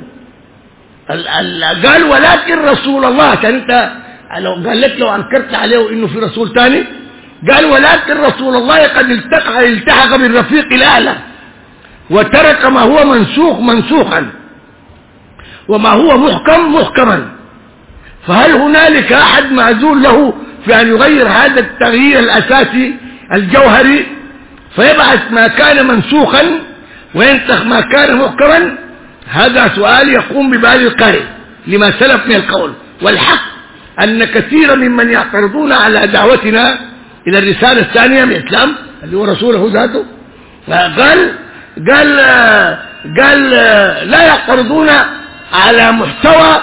قال ولكن رسول الله، كان أنت لو قال لك لو أنكرت عليه إنه في رسول ثاني، قال ولكن رسول الله قد التقى التحق بالرفيق الأعلى وترك ما هو منسوخ منسوخا وما هو محكم محكما. فهل هنالك أحد معزول له في أن يغير هذا التغيير الأساسي الجوهري فيبعث ما كان منسوخا وينسخ ما كان محكما؟ هذا سؤال يقوم ببال القارئ لما سلف من القول. والحق أن كثيرا ممن يعترضون على دعوتنا إلى الرسالة الثانية من الإسلام اللي هو رسوله ذاته قال قال قال لا يعترضون على محتوى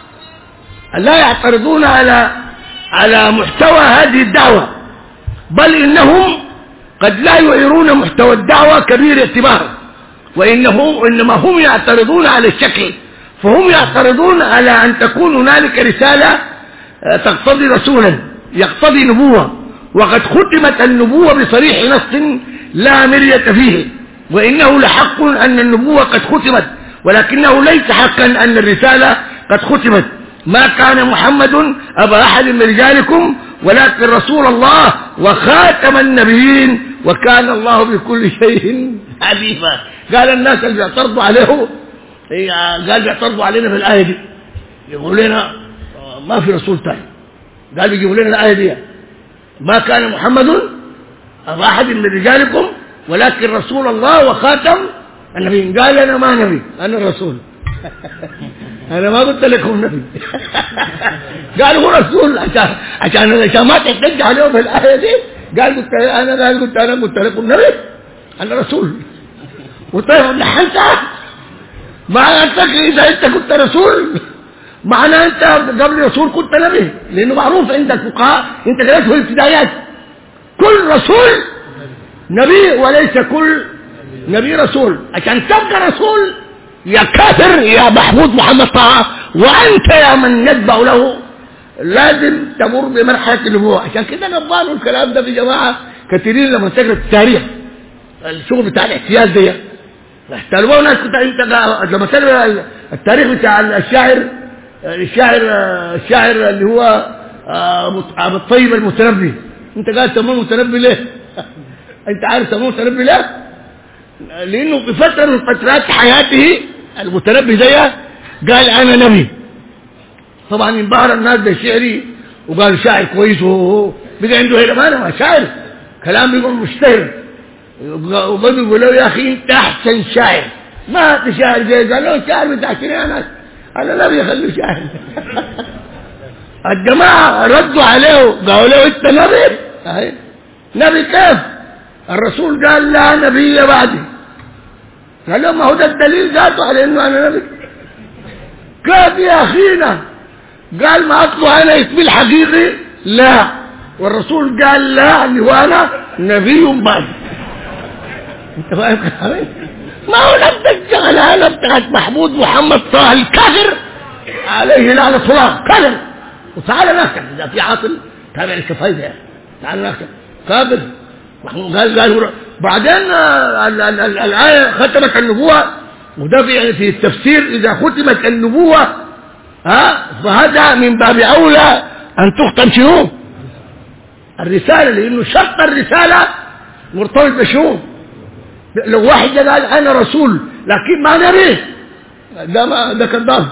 لا يعترضون على على محتوى هذه الدعوة، بل إنهم قد لا يعيرون محتوى الدعوة كبير اعتبار، وإنه إنما هم يعترضون على الشكل، فهم يعترضون على أن تكون هنالك رسالة تقتضي رسولا يقتضي نبوة، وقد ختمت النبوة بصريح نص لا مرية فيه، وإنه لحق أن النبوة قد ختمت، ولكنه ليس حقا أن الرسالة قد ختمت. ما كان محمد أبا أحد من رجالكم ولكن رسول الله وخاتم النبيين وكان الله بكل شيء عليما. قال الناس اللي بيعترضوا عليه قال بيعترضوا علينا في الآية دي، يقولوا لنا ما في رسول ثاني، قال بيجيبوا لنا الآية دي ما كان محمد أبا أحد من رجالكم ولكن رسول الله وخاتم النبيين. قال أنا ما نبي، أنا الرسول أنا ما قلت لكم نبي قال هو رسول عشان عشان عشان ما تحتج عليهم في الآية دي. قال قلت أنا قال قلت أنا قلت لكم نبي، أنا رسول. وطيب لحنت ما أنت إذا أنت كنت رسول معنى أنت قبل رسول كنت نبي، لأنه معروف عند الفقهاء أنت قرأت في الابتدائيات كل رسول نبي وليس كل نبي رسول. عشان تبقى رسول يا كافر يا محمود محمد طه وأنت يا من يتبع له لازم تمر بمرحلة النبوة. عشان كده قبلوا الكلام ده في جماعة كثيرين لما تقرأ التاريخ الشغل بتاع الاحتيال ده احتلوه ناس. كنت انت لما تقرأ التاريخ بتاع الشاعر الشاعر الشاعر اللي هو ابو الطيب المتنبي، انت قال سموه المتنبي ليه؟ انت عارف سموه المتنبي ليه؟ لانه في فتره من فترات حياته المتنبي ده قال انا نبي. طبعا انبهر الناس بشعري وقالوا شاعر كويس، وهو بقى عنده هيلمان ما شاعر كلام بيقول مشتهر، وبدوا يقولوا يا اخي انت احسن شاعر ما تشاعر زي قال له شاعر بتاعتني يا ناس انا نبي خليه شاعر. الجماعه ردوا عليه قالوا له انت نبي؟ اهي نبي كيف؟ الرسول قال لا نبي بعدي. قال له ما هو ده الدليل ذاته على انه انا نبي. كيف يا اخينا؟ قال ما اطلع انا اسمي الحقيقي لا، والرسول قال لا اللي هو انا نبي بعدي. انت فاهم كلامي؟ ما هو نفس الشغلانه بتاعت محمود محمد طه الكافر عليه لعنه الله كافر. وتعالى ناكل اذا في عاطل تابع الكفايه تعالى ناكل كافر. محمود قال قال بعدين الايه ختمت النبوه، وده في في التفسير اذا ختمت النبوه ها فهذا من باب اولى ان تختم شنو؟ الرساله، لانه شرط الرساله مرتبط بشنو؟ لو واحد قال انا رسول لكن ما نبي ده ما ده كذاب.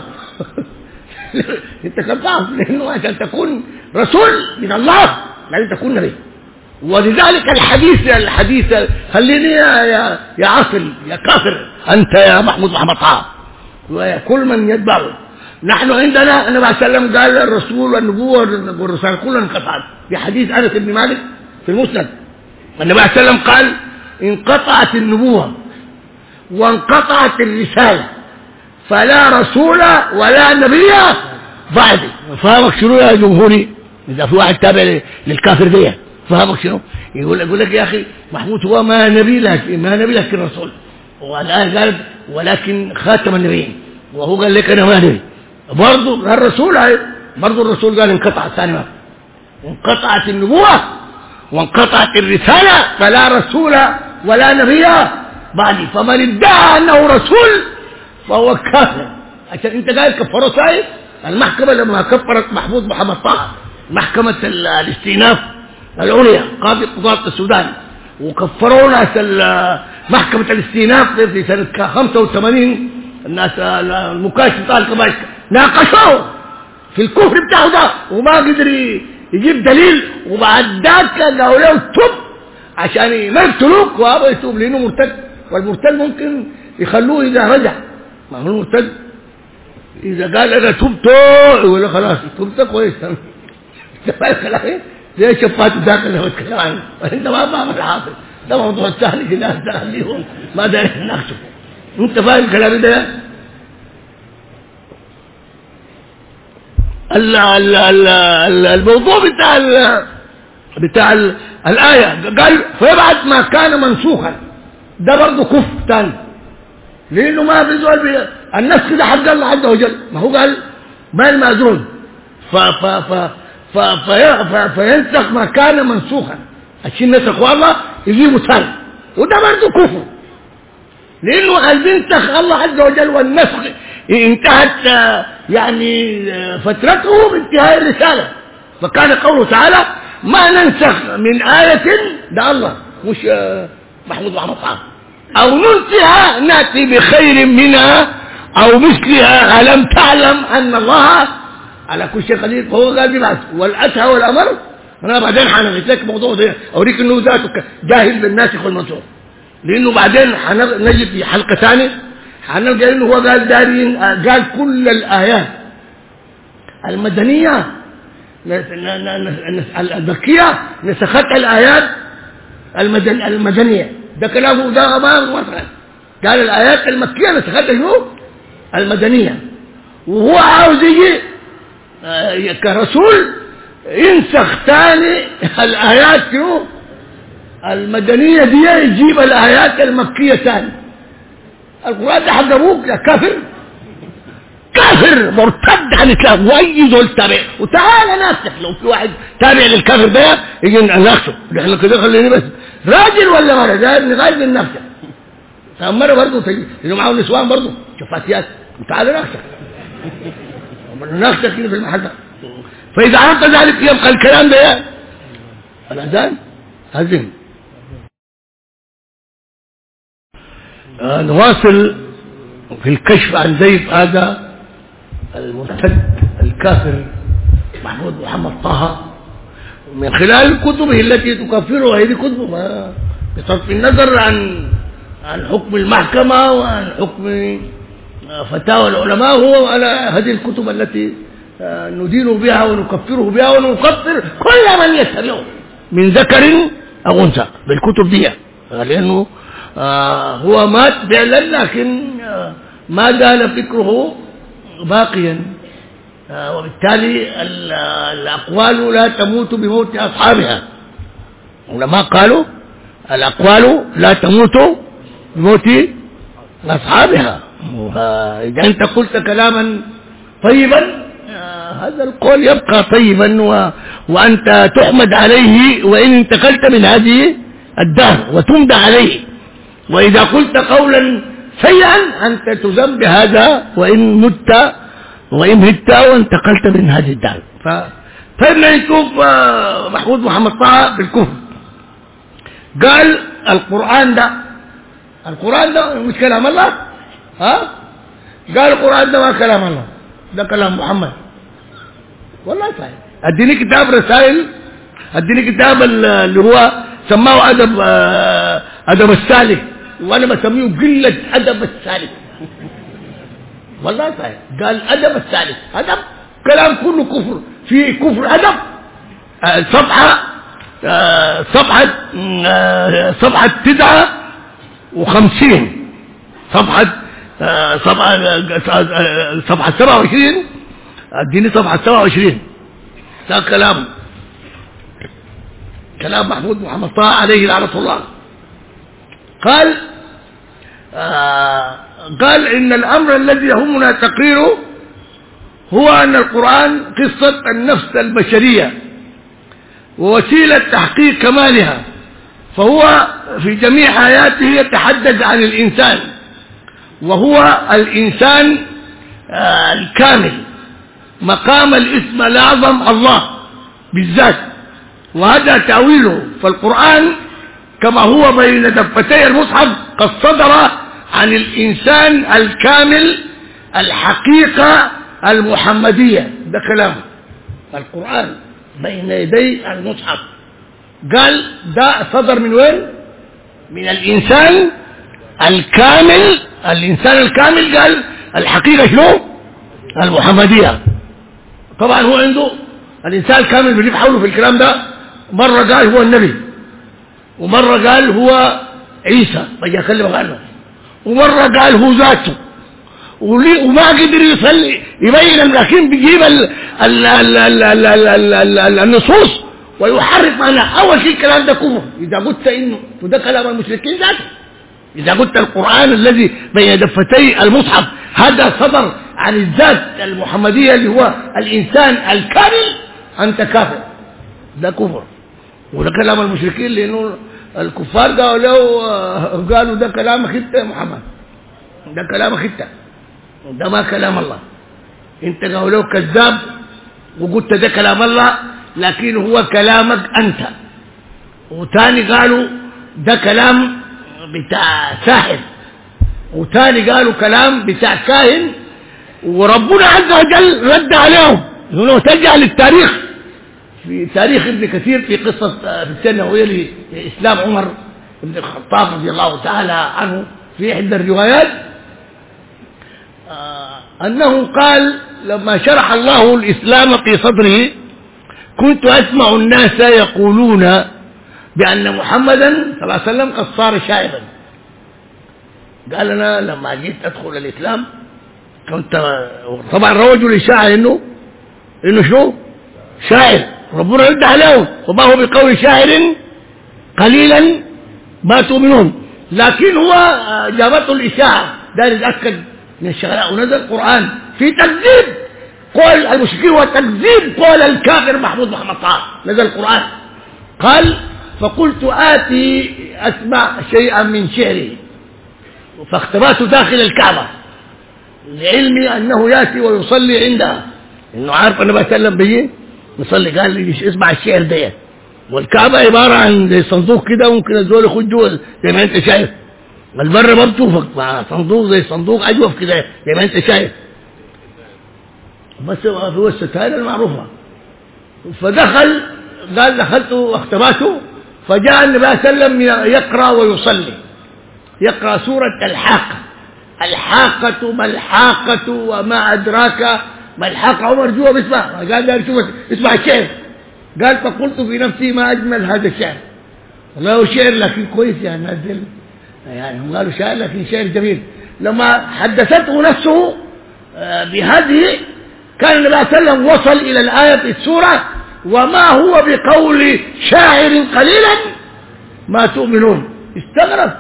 انت كذاب، لانه عشان تكون رسول من الله لازم تكون نبي. ولذلك الحديث الحديث خليني يا يا يا عاصل يا كافر انت يا محمود محمد طه وكل من يتبعه. نحن عندنا النبي صلى الله عليه وسلم قال الرسول والنبوه والرساله كلها انقطعت. في حديث انس بن مالك في المسند النبي صلى الله عليه وسلم قال انقطعت النبوة وانقطعت الرسالة فلا رسول ولا نبي بعدي. فهمك شنو يا جمهوري؟ إذا في واحد تابع للكافر دي فهمك شنو؟ يقول يقول لك يا أخي محمود هو ما نبي لكن ما نبي لكن رسول، والآن قال ولكن خاتم النبيين، وهو قال لك أنا ما نبي برضه الرسول هاي برضه الرسول قال انقطع الثاني ما انقطعت النبوة وانقطعت الرسالة فلا رسول ولا نبي بعدي. فمن ادعى أنه رسول فهو كافر. عشان انت قايل كفروا سايب المحكمة لما كفرت محمود محمد طه محكمة الاستئناف العليا قاضي قضاة السودان، وكفروا ناس محكمة الاستئناف في سنة خمسة وثمانين الناس المكاشف بتاع الكبائر ناقشوا في الكفر بتاعه ده وما قدر يجيب دليل، وبعد ذاك قالوا له تب عشان ما يقتلوك وابا يتوب لانه مرتد، والمرتد ممكن يخلوه اذا رجع. ما هو المرتد اذا قال انا تبت يقول خلاص تبت كويس زي شفات ذاك اللي هو اتكلم عنه، انت ما فاهم الحاصل، ده موضوع ثاني في ناس تخليهم ما داري نناقشه. انت فاهم الكلام ده؟ ال ال ال الموضوع بتاع ال بتاع ال الآية قال فيبعد ما كان منسوخا، ده برضه كفر ثاني، لأنه ما في زول النسخ ده حق الله عز وجل، ما هو قال ما المأذون ف ف ف ف في فينسخ ما كان منسوخا، الشيء نسخه الله يجيبه ثاني، وده برضه كفر، لأنه بينسخ الله عز وجل والنسخ انتهت يعني فترته بانتهاء الرسالة، فكان قوله تعالى ما ننسخ من آية، ده الله مش محمود محمد طه، أو ننسها نأتي بخير منها أو مثلها ألم تعلم أن الله على كل شيء قدير. فهو قال ببعث والأسهى والأمر. أنا بعدين حنغيت لك موضوع ده أوريك إنه ذاته جاهل بالناسخ والمنسوخ، لأنه بعدين حنجد في حلقة ثانية حنلقى إنه هو قال دارين قال كل الآيات المدنية المكية نسخت الآيات المدن المدنية، ده كلامه ده ما مثلا قال الآيات المكية نسختها شنو؟ المدنية، وهو عاوز يجي كرسول ينسخ ثاني الآيات شنو؟ المدنية دي يجيب الآيات المكية ثاني. القرآن ده حق أبوك يا كافر، كافر مرتد عن الإسلام، وأي زول تابع وتعالى ناسخ. لو في واحد تابع للكافر ده يجي نناقشه، نحن كده خليني بس راجل ولا مرة ده نغير من نفسه. مرة برضه تجي لأنه معه نسوان برضه شفاتيات وتعالى ناقشك ناقشك كده في المحل. فإذا عرفت ذلك يبقى الكلام ده الأذان هزم. آه نواصل في الكشف عن زيد هذا المرتد الكافر محمود محمد طه من خلال كتبه التي تكفره. هذه كتبه ما بصرف النظر عن عن حكم المحكمة وعن حكم فتاوى العلماء، هو على هذه الكتب التي ندين بها ونكفره بها ونكفر كل من يتبعه من ذكر أو أنثى بالكتب دي، لأنه آه هو مات فعلا لكن آه ما زال فكره باقيا، آه وبالتالي الأقوال لا تموت بموت أصحابها. العلماء قالوا الأقوال لا تموت بموت أصحابها. إذا أنت قلت كلاما طيبا آه هذا القول يبقى طيبا و... وأنت تحمد عليه وإن انتقلت من هذه الدهر وتمدى عليه، وإذا قلت قولا سيئا أنت تذم بهذا وإن مت وإن مت وانتقلت من هذه الدار. فإحنا نشوف محمود محمد طه بالكفر قال القرآن ده القرآن ده مش كلام الله، ها؟ قال القرآن ده ما كلام الله، ده كلام محمد. والله صحيح. اديني كتاب رسائل، اديني كتاب اللي هو سماه أدب أدب السالك، وأنا بسميه قلة أدب السالك. والله صحيح. قال أدب السالك، أدب كلام كله كفر، في كفر أدب. صفحة صفحة صفحة تسعة وخمسين، صفحة صفحة صفحة سبعة وعشرين، اديني صفحة سبعة وعشرين. ده كلام كلام محمود محمد طه عليه لعنة الله. قال آه قال إن الأمر الذي يهمنا تقريره هو أن القرآن قصة النفس البشرية ووسيلة تحقيق كمالها، فهو في جميع آياته يتحدث عن الإنسان، وهو الإنسان آه الكامل مقام الاسم الأعظم الله بالذات، وهذا تأويله. فالقرآن كما هو بين دفتي المصحف قد صدر عن الإنسان الكامل الحقيقة المحمدية. ده كلام القرآن بين يدي المصحف قال ده صدر من وين؟ من الإنسان الكامل. الإنسان الكامل قال الحقيقة شنو؟ المحمدية. طبعا هو عنده الإنسان الكامل بيجيب حوله في الكلام ده. مرة قال هو النبي، ومرة قال هو عيسى بيجي أكلمك عنه، ومرة قال هو ذاته، وما قدر يصلي يبين، لكن بيجيب ال ال ال ال ال ال ال ال النصوص ويحرف معناها. أول شيء الكلام ده كفر إذا قلت إنه وده كلام المشركين ذاته. إذا قلت القرآن الذي بين دفتي المصحف هذا صدر عن الذات المحمدية اللي هو الإنسان الكامل، أنت كافر، ده كفر. وده كلام المشركين، لأنه الكفار قالوا له قالوا ده كلامك أنت يا محمد، ده كلامك أنت، ده ما كلام الله. أنت قالوا له كذاب وقلت ده كلام الله، لكن هو كلامك أنت. وتاني قالوا ده كلام بتاع ساحر، وتاني قالوا كلام بتاع كاهن. وربنا عز وجل رد عليهم. لو ترجع للتاريخ في تاريخ ابن كثير في قصة في السنة النووية لإسلام عمر بن الخطاب رضي الله تعالى عنه في إحدى الروايات أنه قال لما شرح الله الإسلام في صدره كنت أسمع الناس يقولون بأن محمدا صلى الله عليه وسلم قد صار شاعرا. قال أنا لما جيت أدخل الإسلام كنت طبعا روجوا للشاعر إنه إنه شنو؟ شاعر. ربنا رد عليهم وما هو بقول شاعر قليلا ما تؤمنون، لكن هو جابته الإشاعة داير يتأكد من الشغلاء، ونزل القرآن في تكذيب قول المشركين وتكذيب قول الكافر محمود محمد طه. نزل القرآن قال فقلت آتي أسمع شيئا من شعره فاختبأت داخل الكعبة لعلمي أنه يأتي ويصلي عندها، إنه عارف أنا بسلم بيه يصلي. قال لي اسمع الشعر ده، والكعبة عبارة عن زي صندوق كده، ممكن الزول يخش جوا زي ما أنت شايف، البر ما بتشوفك مع صندوق زي صندوق أجوف كده زي ما أنت شايف، بس هو الستائر المعروفة. فدخل قال دخلت واختبأته، فجاء النبي صلى الله عليه وسلم يقرأ ويصلي، يقرأ سورة الحاقة. الحاقة ما الحاقة وما أدراك ما الحاقة. عمر جوا بيسمع، قال له شوف اسمع الشعر. قال فقلت في نفسي ما أجمل هذا الشعر، والله هو شعر لكن كويس يعني نزل، يعني هم قالوا شعر لكن شعر جميل. لما حدثته نفسه بهذه كان النبي صلى الله عليه وسلم وصل إلى الآية في السورة وما هو بقول شاعر قليلا ما تؤمنون. استغرب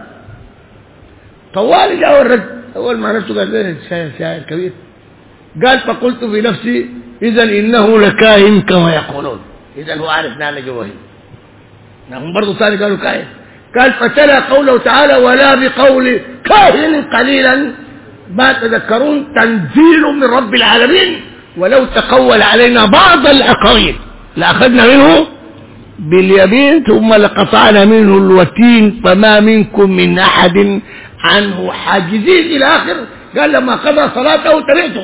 طوال جاء الرد. أول ما نفسه قال له شاعر شاعر كبير. قال فقلت في نفسي إذا إنه لكاهن كما يقولون، إذا هو عارف نحن جواهين. نحن برضو ثاني قالوا كاهن. قال فتلا قوله تعالى ولا بقول كاهن قليلا ما تذكرون تنزيل من رب العالمين ولو تقول علينا بعض الأقاويل لأخذنا منه باليمين ثم لقطعنا منه الوتين فما منكم من أحد عنه حاجزين إلى آخر. قال لما قضى صلاته تبعته،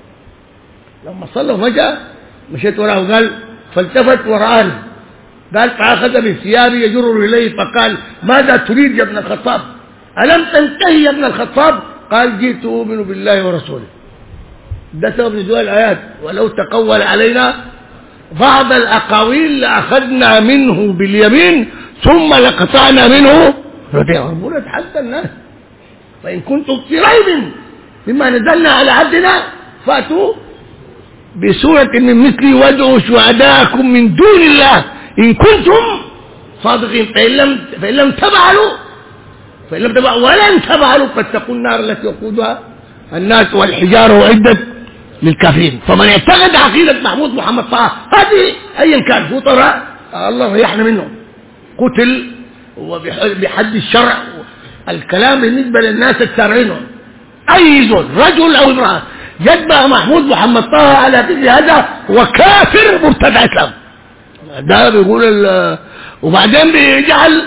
لما صلى وجاء مشيت وراه. قال فالتفت ورآني، قال فأخذ بثيابي يجر إليه فقال ماذا تريد يا ابن الخطاب؟ ألم تنتهي يا ابن الخطاب؟ قال جئت أؤمن بالله ورسوله. ده سبب نزول الآيات ولو تقول علينا بعض الأقاويل لأخذنا منه باليمين ثم لقطعنا منه. ربنا يتحدى الناس فإن كنتم في ريب مما نزلنا على عبدنا فأتوا بسورة من مثل وادعوا شهداءكم من دون الله إن كنتم صادقين. فإن لم فإن لم تفعلوا فإن لم تفعلوا ولن تفعلوا فاتقوا النار التي وقودها الناس والحجارة وعدت للكافرين. فمن يعتقد عقيدة محمود محمد طه هذه أيا كان هو طرى الله ريحنا منه قتل وبحد الشرع. الكلام بالنسبة للناس التابعين أي زول رجل أو امرأة يتبع محمود محمد طه على مثل هذا وكافر مرتدع إسلام. ده بيقول وبعدين بيجعل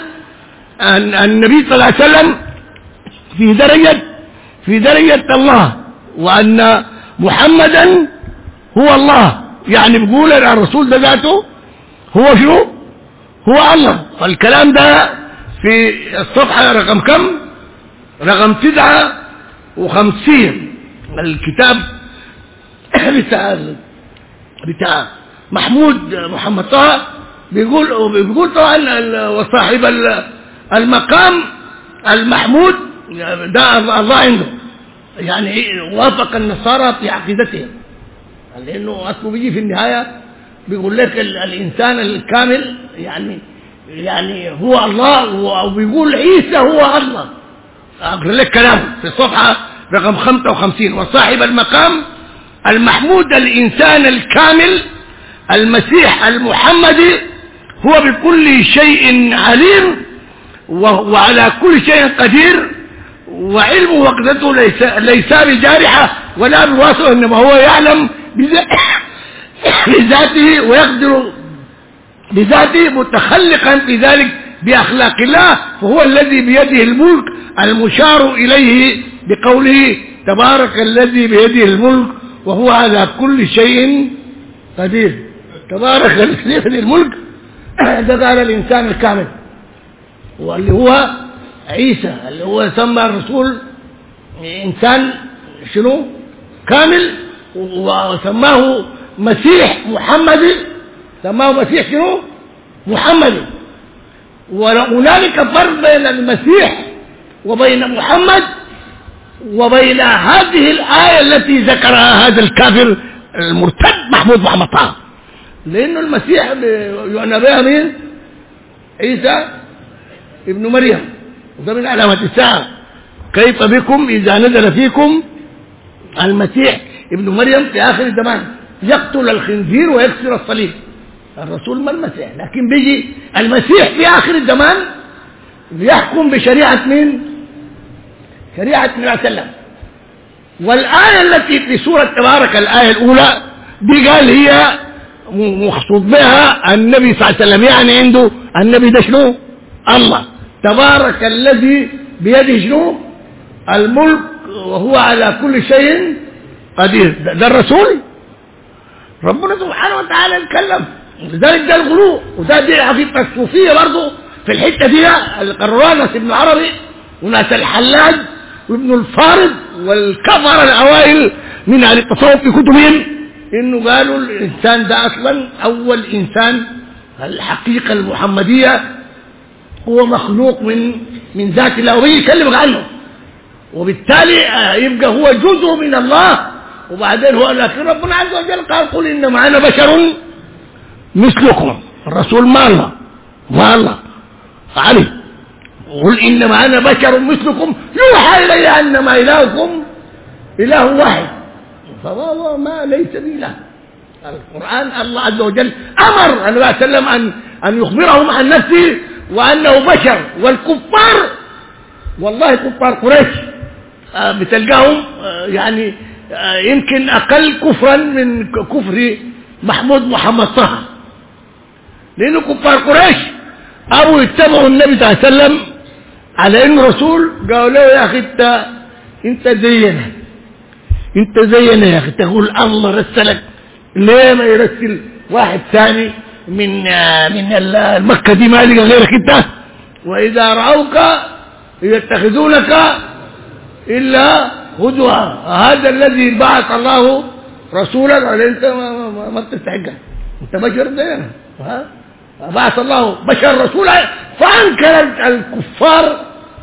النبي صلى الله عليه وسلم في درجة في درجة الله وأن محمدا هو الله. يعني بيقول الرسول ده ذاته هو شنو؟ هو الله. والكلام ده في الصفحة رقم كم؟ رقم تسعة وخمسين الكتاب بتاع بتاع محمود محمد طه. بيقول بيقول طبعا وصاحب المقام المحمود ده الله عنده، يعني وافق النصارى في عقيدتهم، لانه اصله بيجي في النهايه بيقول لك الانسان الكامل يعني يعني هو الله، وبيقول عيسى هو الله. اقرا لك كلامه في الصفحه رقم خمسة وخمسين: وصاحب المقام المحمود الانسان الكامل المسيح المحمدي هو بكل شيء عليم وعلى كل شيء قدير، وعلمه وقدرته ليس ليس بجارحه ولا بواسطه، انما هو يعلم بذاته ويقدر بذاته متخلقا في ذلك باخلاق الله، فهو الذي بيده الملك المشار اليه بقوله تبارك الذي بيده الملك وهو على كل شيء قدير. تبارك الذي بيده الملك ده قال الانسان الكامل، واللي هو عيسى اللي هو سمى الرسول انسان شنو كامل، وسماه مسيح محمدي، سماه مسيح شنو محمدي. وهنالك فرق بين المسيح وبين محمد وبين هذه الآية التي ذكرها هذا الكافر المرتد محمود محمد طه، لأنه المسيح يعنى بها مين؟ عيسى ابن مريم، وده من علامات الساعة. كيف بكم إذا نزل فيكم المسيح ابن مريم في آخر الزمان يقتل الخنزير ويكسر الصليب. الرسول ما المسيح، لكن بيجي المسيح في آخر الزمان يحكم بشريعة مين؟ شريعة النبي صلى الله عليه وسلم. والآية التي في سورة تبارك الآية الأولى دي قال هي مقصود بها النبي صلى الله عليه وسلم، يعني عنده النبي ده شنو؟ الله. تبارك الذي بيده شنو؟ الملك وهو على كل شيء قدير. ده, ده الرسول ربنا سبحانه وتعالى يتكلم. لذلك ده الغلو، وده دي عقيدة الصوفية برضه في الحتة دي اللي قرروها ناس ابن عربي وناس الحلاج وابن الفارض والكفر الأوائل من أهل التصوف في كتبهم، إنه قالوا الإنسان ده أصلا أول إنسان الحقيقة المحمدية هو مخلوق من من ذات الله وبيجي يكلمك عنه، وبالتالي يبقى هو جزء من الله. وبعدين هو لكن ربنا عز وجل قال قل إنما أنا بشر مثلكم. الرسول ما الله ما الله علي، قل إنما أنا بشر مثلكم يوحى إلي أنما إلهكم إله واحد، فهو ما ليس بإله. القرآن الله عز وجل أمر النبي صلى الله عليه وسلم أن أن يخبرهم عن نفسه وأنه بشر. والكفار والله كفار قريش آه بتلقاهم آه يعني آه يمكن أقل كفرا من كفر محمود محمد طه، لأنه كفار قريش أبو يتبعوا النبي صلى الله عليه وسلم على إنه رسول. قالوا له يا أخي أنت أنت زينا أنت زينا يا أخي، تقول الله رسلك، ليه ما يرسل واحد ثاني من آه من المكة دي ما لقى غيرك أنت؟ وإذا رأوك يتخذونك إلا هدوء. هذا الذي بعث الله رسولا على أنت ما, ما, ما بتستحقها، أنت بشر زينا. بعث الله بشر رسولا. فأنكر الكفار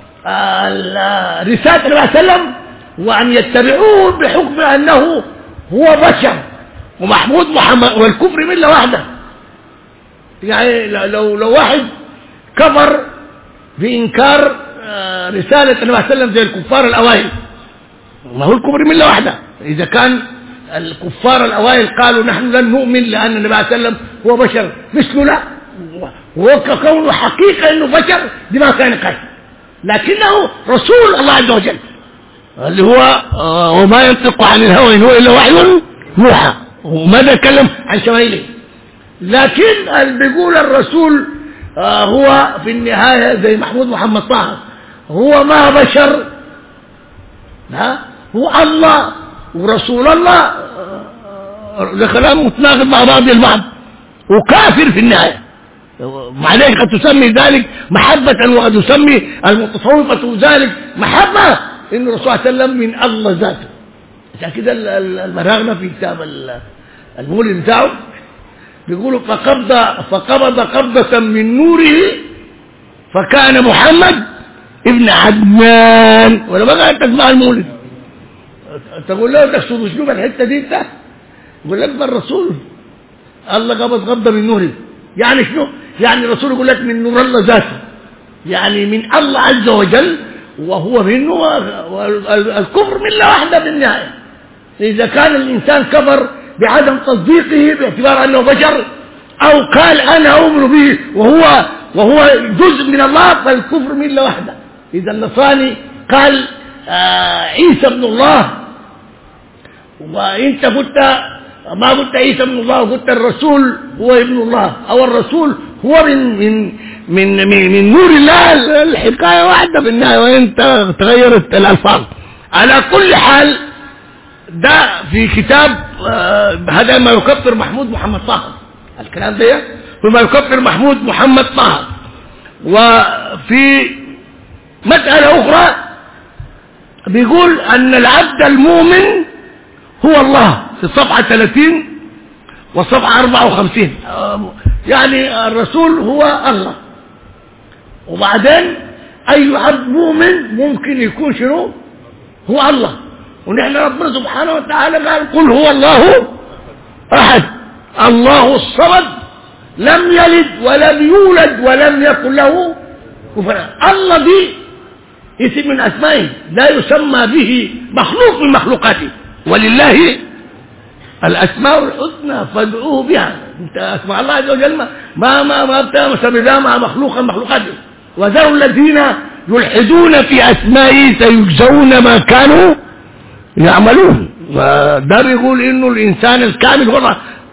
رسالة النبي صلى الله عليه وسلم وأن يتبعوه بحكم أنه هو بشر ومحمود محمد، والكفر ملة واحدة. يعني لو لو واحد كفر في إنكار رسالة النبي صلى الله عليه وسلم زي الكفار الأوائل، ما هو الكفر ملة واحدة. إذا كان الكفار الأوائل قالوا نحن لن نؤمن لأن النبي صلى الله عليه وسلم هو بشر مثلنا، وهو كونه حقيقة إنه بشر دي ما كان قال، لكنه رسول الله عز وجل اللي هو وما ينطق عن الهوى إن هو إلا وحي يوحى، وماذا يتكلم عن شمائله. لكن اللي بيقول الرسول هو في النهاية زي محمود محمد طه هو ما بشر، لا هو الله ورسول الله، ده كلام متناقض مع بعض البعض وكافر في النهاية. معلش قد تسمي ذلك محبة وقد تسمي المتصوفة ذلك محبة، إن الرسول صلى الله عليه وسلم من الله ذاته. عشان كده المراغنة في كتاب المولد بتاعه بيقولوا فقبض فقبض قبضة من نوره فكان محمد ابن عدنان. ولا بقى انت تسمع المولد تقول له تقصد شنو بالحته دي؟ انت يقول لك ده الرسول الله قبض قبضة من نوره، يعني شنو؟ يعني الرسول يقول لك من نور الله ذاته، يعني من الله عز وجل، وهو منه. والكفر ملة واحدة بالنهاية. إذا كان الإنسان كفر بعدم تصديقه باعتبار أنه بشر، أو قال أنا أؤمن به وهو وهو جزء من الله، فالكفر ملة واحدة. إذا النصراني قال آه عيسى ابن الله، وإنت قلت ما قلت عيسى ابن الله، قلت الرسول هو ابن الله، أو الرسول هو من من من من, من نور الله، الحكاية واحدة بالنهاية، وإنت تغيرت الألفاظ. على كل حال ده في كتاب آه هذا ما يكفر محمود محمد طه، الكلام ده وما يكفر محمود محمد طه. وفي مسألة أخرى بيقول أن العبد المؤمن هو الله في الصفحة ثلاثين والصفحة أربعة وخمسين، يعني الرسول هو الله. وبعدين أي عبد مؤمن ممكن يكون شنو؟ هو الله. ونحن ربنا سبحانه وتعالى قال قل هو الله أحد الله الصمد لم يلد ولم يولد ولم يكن له كفوا. الله دي اسم من أسمائه لا يسمى به مخلوق من مخلوقاته، ولله الأسماء الحسنى فادعوه بها. انت اسمع الله عز وجل ما ما ما بتسمى مع مخلوق من مخلوقاته. وذروا الذين يلحدون في أسمائه سيجزون ما كانوا يعملون. وده بيقول انه الانسان الكامل هو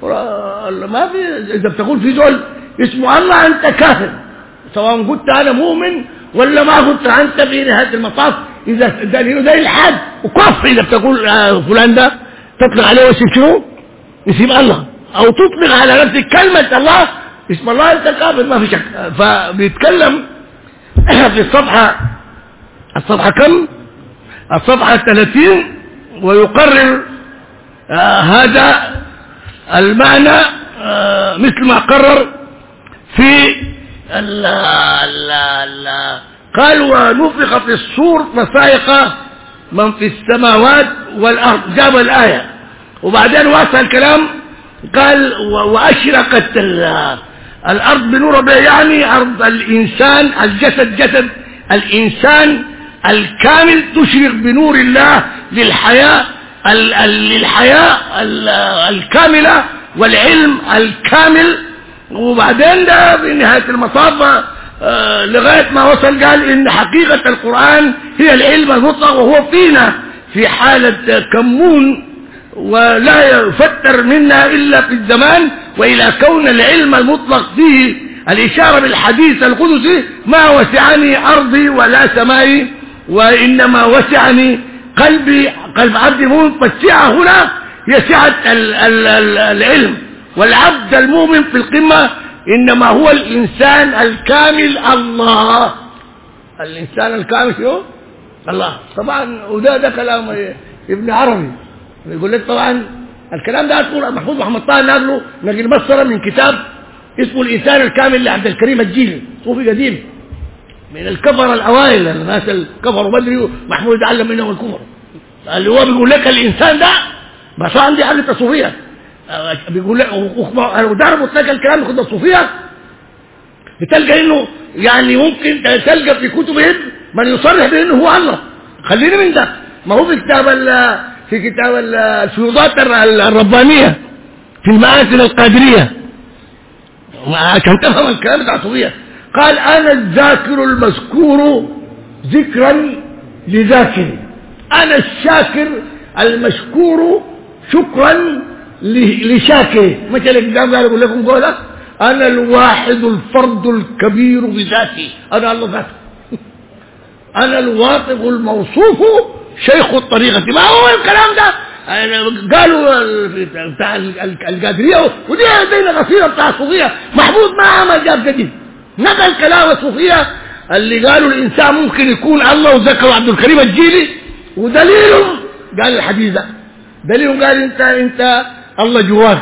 ما في. اذا بتقول في دول اسمه الله انت كافر، سواء قلت انا مؤمن ولا ما قلت انت في نهايه المطاف. اذا دليل ده الحاد وكفر. اذا بتقول آه فلان ده تطلق عليه اسم شنو؟ اسم الله، او تطلق على نفسك كلمه الله اسم الله انت كافر ما في شك. فبيتكلم في الصفحه الصفحه كم؟ الصفحه ثلاثين، ويقرر آه هذا المعنى آه مثل ما قرر في ال ال ال قال ونفخ في الصور فصائق من في السماوات والأرض. جاب الآية وبعدين واصل الكلام قال وأشرقت الأرض بنور، يعني أرض الإنسان الجسد جسد الإنسان الكامل تشرق بنور الله للحياة للحياة الكاملة والعلم الكامل. وبعدين ده في نهاية المطاف آه لغاية ما وصل قال إن حقيقة القرآن هي العلم المطلق، وهو فينا في حالة كمون ولا يفتر منا إلا في الزمان، وإلى كون العلم المطلق فيه الإشارة بالحديث القدسي ما وسعني أرضي ولا سمائي وإنما وسعني قلبي. قلب عبد مؤمن فالسعة هنا هي سعة العلم. والعبد المؤمن في القمة إنما هو الإنسان الكامل الله. الإنسان الكامل شو؟ الله. طبعا وده ده كلام ابن عربي يقول لك طبعا الكلام ده أذكر محمود محمد طه نقله نقل مسطرة من كتاب اسمه الإنسان الكامل لعبد الكريم الجيلي، صوفي قديم من الكفر الأوائل، الناس الكفر بدري محمود يتعلم منهم الكفر، اللي هو بيقول لك الإنسان ده بس عندي حاجة صوفية بيقول لك ودربوا تلقى الكلام في الصوفية بتلقى انه يعني ممكن تلقى في كتبهم من يصرح بانه هو الله. خلينا من ده، ما هو في كتاب في كتاب الفيوضات الربانية في المآسن القادرية عشان تفهم الكلام بتاع الصوفية قال انا الذاكر المذكور ذكرا لذاكر، انا الشاكر المشكور شكرا لشاكر. مثل الكتاب قال اقول لكم قوله انا الواحد الفرد الكبير بذاتي، انا الله ذاته. انا الواثق الموصوف شيخ الطريقة. ما هو الكلام ده؟ قالوا بتاع القادريه ودي دينا قصيده بتاع الصوفيه. محمود ما عمل جاب جديد، نقل كلام الصوفيه اللي قالوا الانسان ممكن يكون الله، وذكروا عبد الكريم الجيلي ودليلهم قال الحديث ده، دليلهم قال انت انت الله جواك.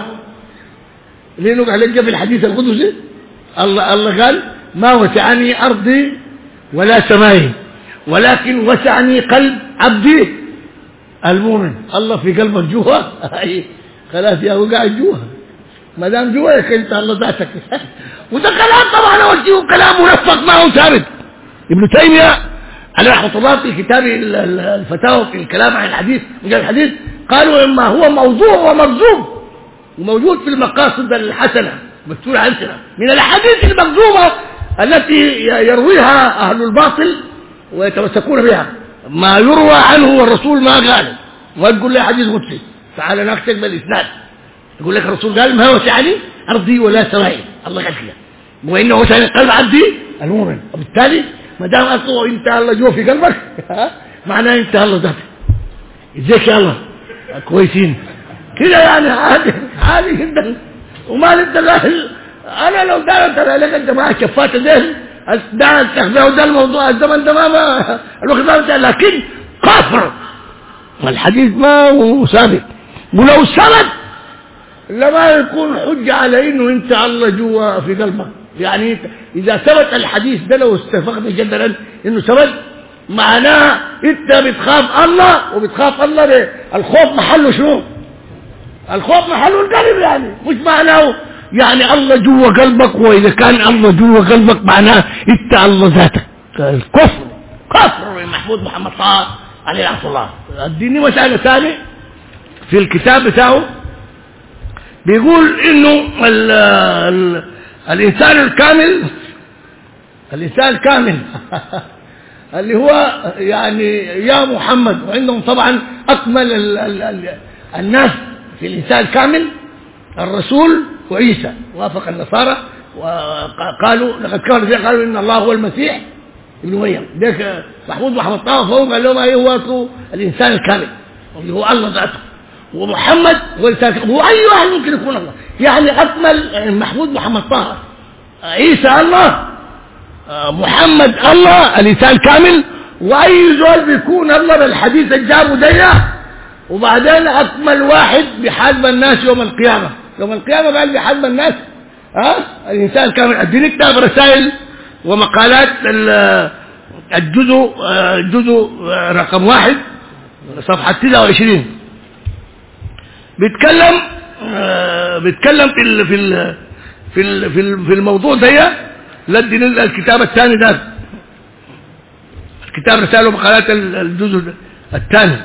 لانه قال لك في الحديث القدسي الله الله قال ما وسعني ارضي ولا سمائي ولكن وسعني قلب عبدي المؤمن. الله في قلبك جوا خلاص يا هو قاعد جوا، ما دام جواك انت الله ذاتك. وده كلام طبعا اوجهه كلام مرفق ما هو ثابت. ابن تيميه عليه رحمه الله في كتابه الفتاوى في الكلام عن الحديث وجاء الحديث قالوا اما هو موضوع ومكذوب وموجود في المقاصد الحسنه مكتوب عندنا من الاحاديث المكذوبه التي يرويها اهل الباطل ويتمسكون بها، ما يروى عنه والرسول ما قال. وتقول لي حديث قدسي تعال نكتب بالاسناد يقول لك الرسول قال ما وسعني ارضي ولا سمائي، الله قال كده، وانه وسعني قلب عبدي المؤمن. وبالتالي ما دام اصله انت الله جوا في قلبك معناه انت الله ذاتك. ازيك يا الله كويسين كده يعني عادي عادي جدا. وما انت انا لو دارت عليك انت معك شفات الذهن دارت تخبئه وده الموضوع الزمن ده ما الوقت ده، لكن كفر والحديث ما هو ثابت. ولو ثبت لما يكون حجه على انه انت الله جوا في قلبك. يعني اذا ثبت الحديث ده لو استفقنا جدا انه ثبت معناه انت بتخاف الله وبتخاف الله. الخوف محله شنو؟ الخوف محله القلب، يعني مش معناه يعني الله جوا قلبك، واذا كان الله جوا قلبك معناه انت الله ذاتك. الكفر كفر محمود محمد طه عليه رحمه الله. اديني مسألة ثانية في الكتاب بتاعه بيقول انه ال ال الانسان الكامل الانسان الكامل اللي هو يعني يا محمد، وعندهم طبعا اكمل ال ال ال الناس في الانسان الكامل الرسول وعيسى، وافق النصارى وقالوا لقد كانوا فيه قالوا ان الله هو المسيح ابن مريم. ذاك محمود محمد طه فوق قال لهم ايه هو الانسان الكامل اللي هو الله ذاته، ومحمد هو الانسان، واي واحد ممكن يكون الله. يعني اكمل محمود محمد طه، عيسى الله، محمد الله الانسان كامل، واي زول بيكون الله بالحديث الجاب ديا. وبعدين اكمل واحد بحسب الناس يوم القيامه، يوم القيامه قال بحسب الناس ها الانسان كامل. اديني كتاب رسائل ومقالات الجزء الجزء رقم واحد صفحه تسعة وعشرين بيتكلم بيتكلم في ال في ال في ال في, ال في الموضوع ده. لدي الكتاب الثاني ده كتاب رسائل ومقالات الجزء الثاني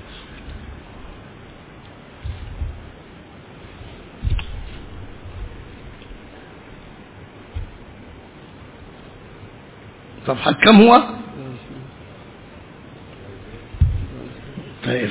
صفحة كم هو؟ طيب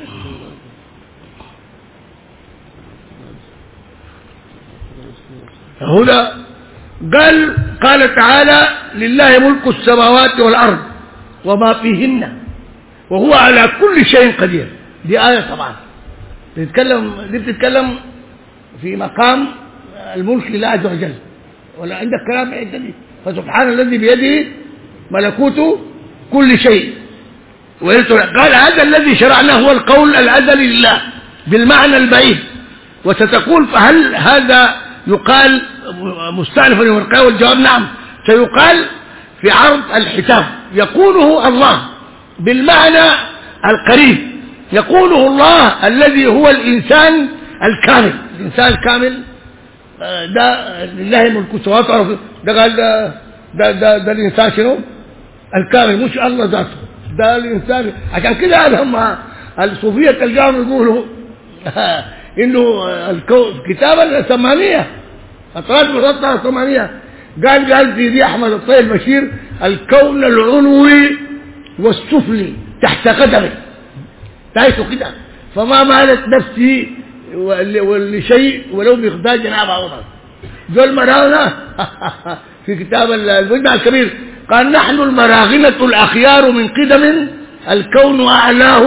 هنا قال قال تعالى لله ملك السماوات والأرض وما فيهن وهو على كل شيء قدير. دي آية طبعا بتتكلم دي بتتكلم في مقام الملك لله عز وجل، ولا عندك كلام عند دي. فسبحان الذي بيده ملكوت كل شيء. قال هذا الذي شرعناه هو القول الأزلي لله بالمعنى البعيد. وستقول فهل هذا يقال مستأنفا يوم القيامة؟ والجواب نعم، سيقال في عرض الحساب. يقوله الله بالمعنى القريب، يقوله الله الذي هو الإنسان الكامل. الإنسان الكامل ده لله ملك السماوات والأرض. ده قال ده ده, ده, ده الإنسان شنو؟ الكامل، مش الله ذاته، ده الإنسان. عشان كده هم الصوفية تلقاهم يقولوا إنه الكتابة الثمانية أطراف الرطة الثمانية. قال قال في دي أحمد الطيب بشير الكون العلوي والسفلي تحت قدمي تعيشوا كده، فما مالت نفسي ولشيء ولو بإخداج جناب عوضا. ذو المراغنة في كتاب المجمع الكبير قال نحن المراغنة الأخيار من قدم الكون أعلاه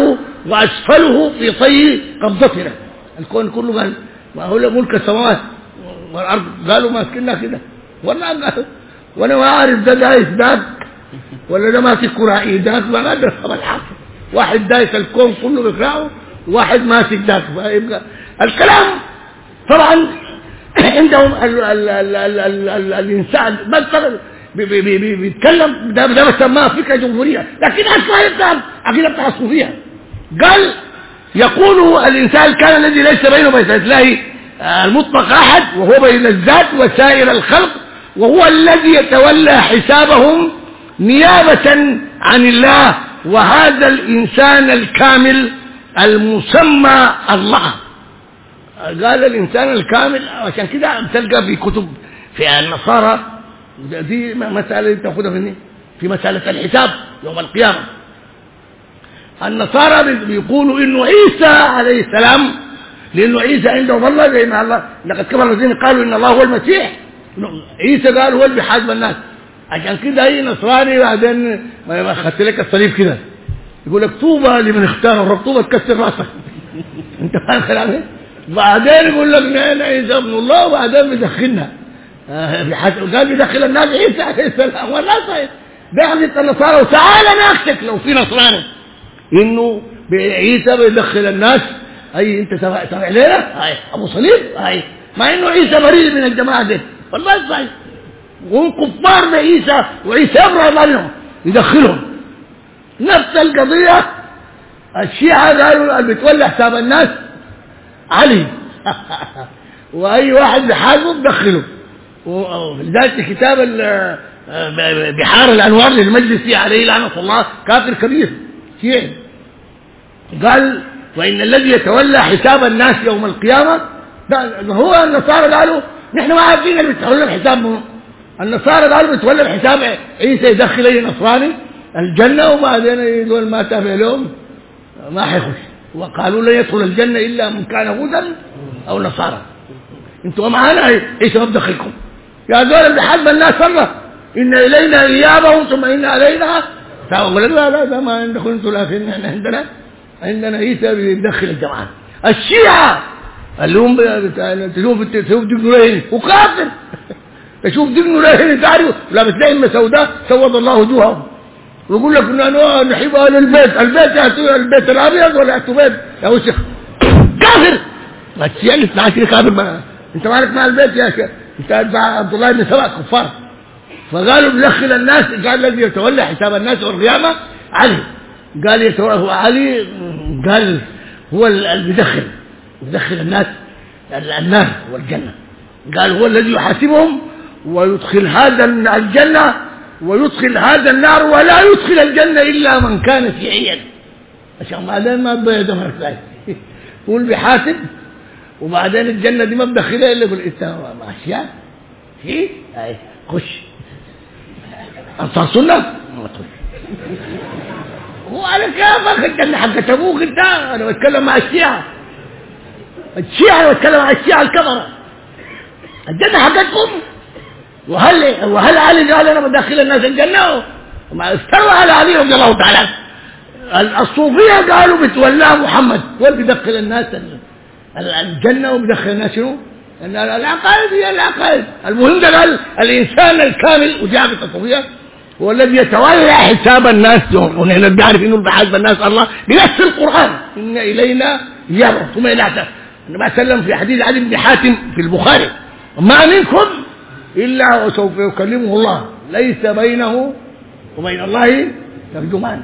وأسفله في طي قبضتنا. الكون كله قال ما هو ملك السماوات والأرض، قالوا ماسكنا كده والله قالوا، وأنا ما أعرف ده دايس ذاك ولا ده ماسك كرائي ذاك، ما أدري خبر الحق. واحد دايس الكون كله بكراعه وواحد ماسك ذاك. فيبقى الكلام طبعا عندهم ال ال ال ال ال ال الإنسان بس بيتكلم ده ده بسماها فكرة جمهورية، لكن أصلا عقيدة بتاع الصوفية. قال يقول الإنسان كان الذي ليس بينه وبين الله المطلق أحد، وهو بين الذات وسائر الخلق، وهو الذي يتولى حسابهم نيابة عن الله، وهذا الإنسان الكامل المسمى الله. قال الإنسان الكامل، عشان كده بتلقى في كتب في النصارى دي مسألة تأخذها مني في مسألة الحساب يوم القيامة. النصارى بيقولوا إنه عيسى عليه السلام، لأنه عيسى عندهم الله زي ما الله لقد كفر الذين قالوا إن الله هو المسيح، عيسى قال هو اللي بيحاسب الناس. عشان كده أي نصراني بعدين ما أخذت لك الصليب كده يقول لك طوبى لمن اختار الرب، طوبى تكسر راسك. أنت فاهم كلامي؟ بعدين يقول لك نحن عيسى ابن الله، وبعدين بيدخلنا قال بيدخل الناس عيسى عليه السلام. والله صحيح ده عقيدة النصارى. وتعالى ناخذك لو في نصراني انه عيسى بيدخل الناس، اي انت تبع تبع لنا اي ابو صليب، اي مع انه عيسى بريء من الجماعه دي. والله صحيح وهم كفار بعيسى، وعيسى يبرأ منهم يدخلهم. نفس القضيه الشيعه قالوا اللي بتولى حساب الناس علي واي واحد بحاسبه بدخله. ولذلك كتاب بحار الانوار للمجلسي عليه لعنه الله كافر كبير شيعي قال وان الذي يتولى حساب الناس يوم القيامه هو النصارى. قالوا نحن ما عارفين اللي بيتولى الحساب. النصارى قالوا بيتولى الحساب عيسى يدخل اي نصراني الجنه، وبعدين يقول ما تابع لهم ما حيخش. وقالوا لا يدخل الجنه الا من كان هودا او نصارى. انتوا معانا عيسى ما بدخلكم يا دول اللي حاسب الناس مره ان الينا ايابهم ثم ان علينا. فقالوا لا لا ده ما عندكم انتوا، لكن احنا عندنا عندنا عيسى بيدخل الجماعه. الشيعه اللي هم تشوف تشوف دقنورين وكافر تشوف دقنورين تعرف لا بتلاقي سوداء سود الله وجوههم، ويقول لك ان نحب اهل البيت. البيت يا البيت الابيض ولا البيت يا وسخ كافر. الشيعه اللي اثنا عشر كافر. ما انت مالك مع البيت يا شيخ، انت عبد الله بن سبأ كفار. فقالوا بدخل الناس. قال الذي يتولى حساب الناس والقيامه علي. قال يتولى هو علي، قال هو اللي بيدخل يدخل الناس النار والجنه. قال هو الذي يحاسبهم ويدخل هذا الجنه ويدخل هذا النار، ولا يدخل الجنه الا من كان شيعيا. عشان بعدين ما بيده مرتاح يقول بيحاسب، وبعدين الجنه دي ما بدخلها الا يقول انت ماشيه في اي خش انصار سنه ما تخش. هو على كيفك الجنه حقت ابوك انت. انا بتكلم مع الشيعه الشيعه انا بتكلم مع الشيعه الكبره. الجنه حقتكم. وهل وهل علي قال انا بدخل الناس الجنه؟ وما استوى على علي رضي الله تعالى. الصوفيه قالوا بتولاه محمد هو اللي بيدخل الناس الجنه وبيدخل الناس شنو؟ ان العقائد هي العقائد. المهم ده قال الانسان الكامل وجاء في الصوفيه هو الذي يتولى حساب الناس. ونحن بنعرف انه بحسب الناس الله بنفس القران ان الينا ايابهم ثم الى اخره. النبي صلى الله عليه وسلم في حديث علي بن حاتم في البخاري ما منكم الا وسوف يكلمه الله ليس بينه وبين الله ترجمان.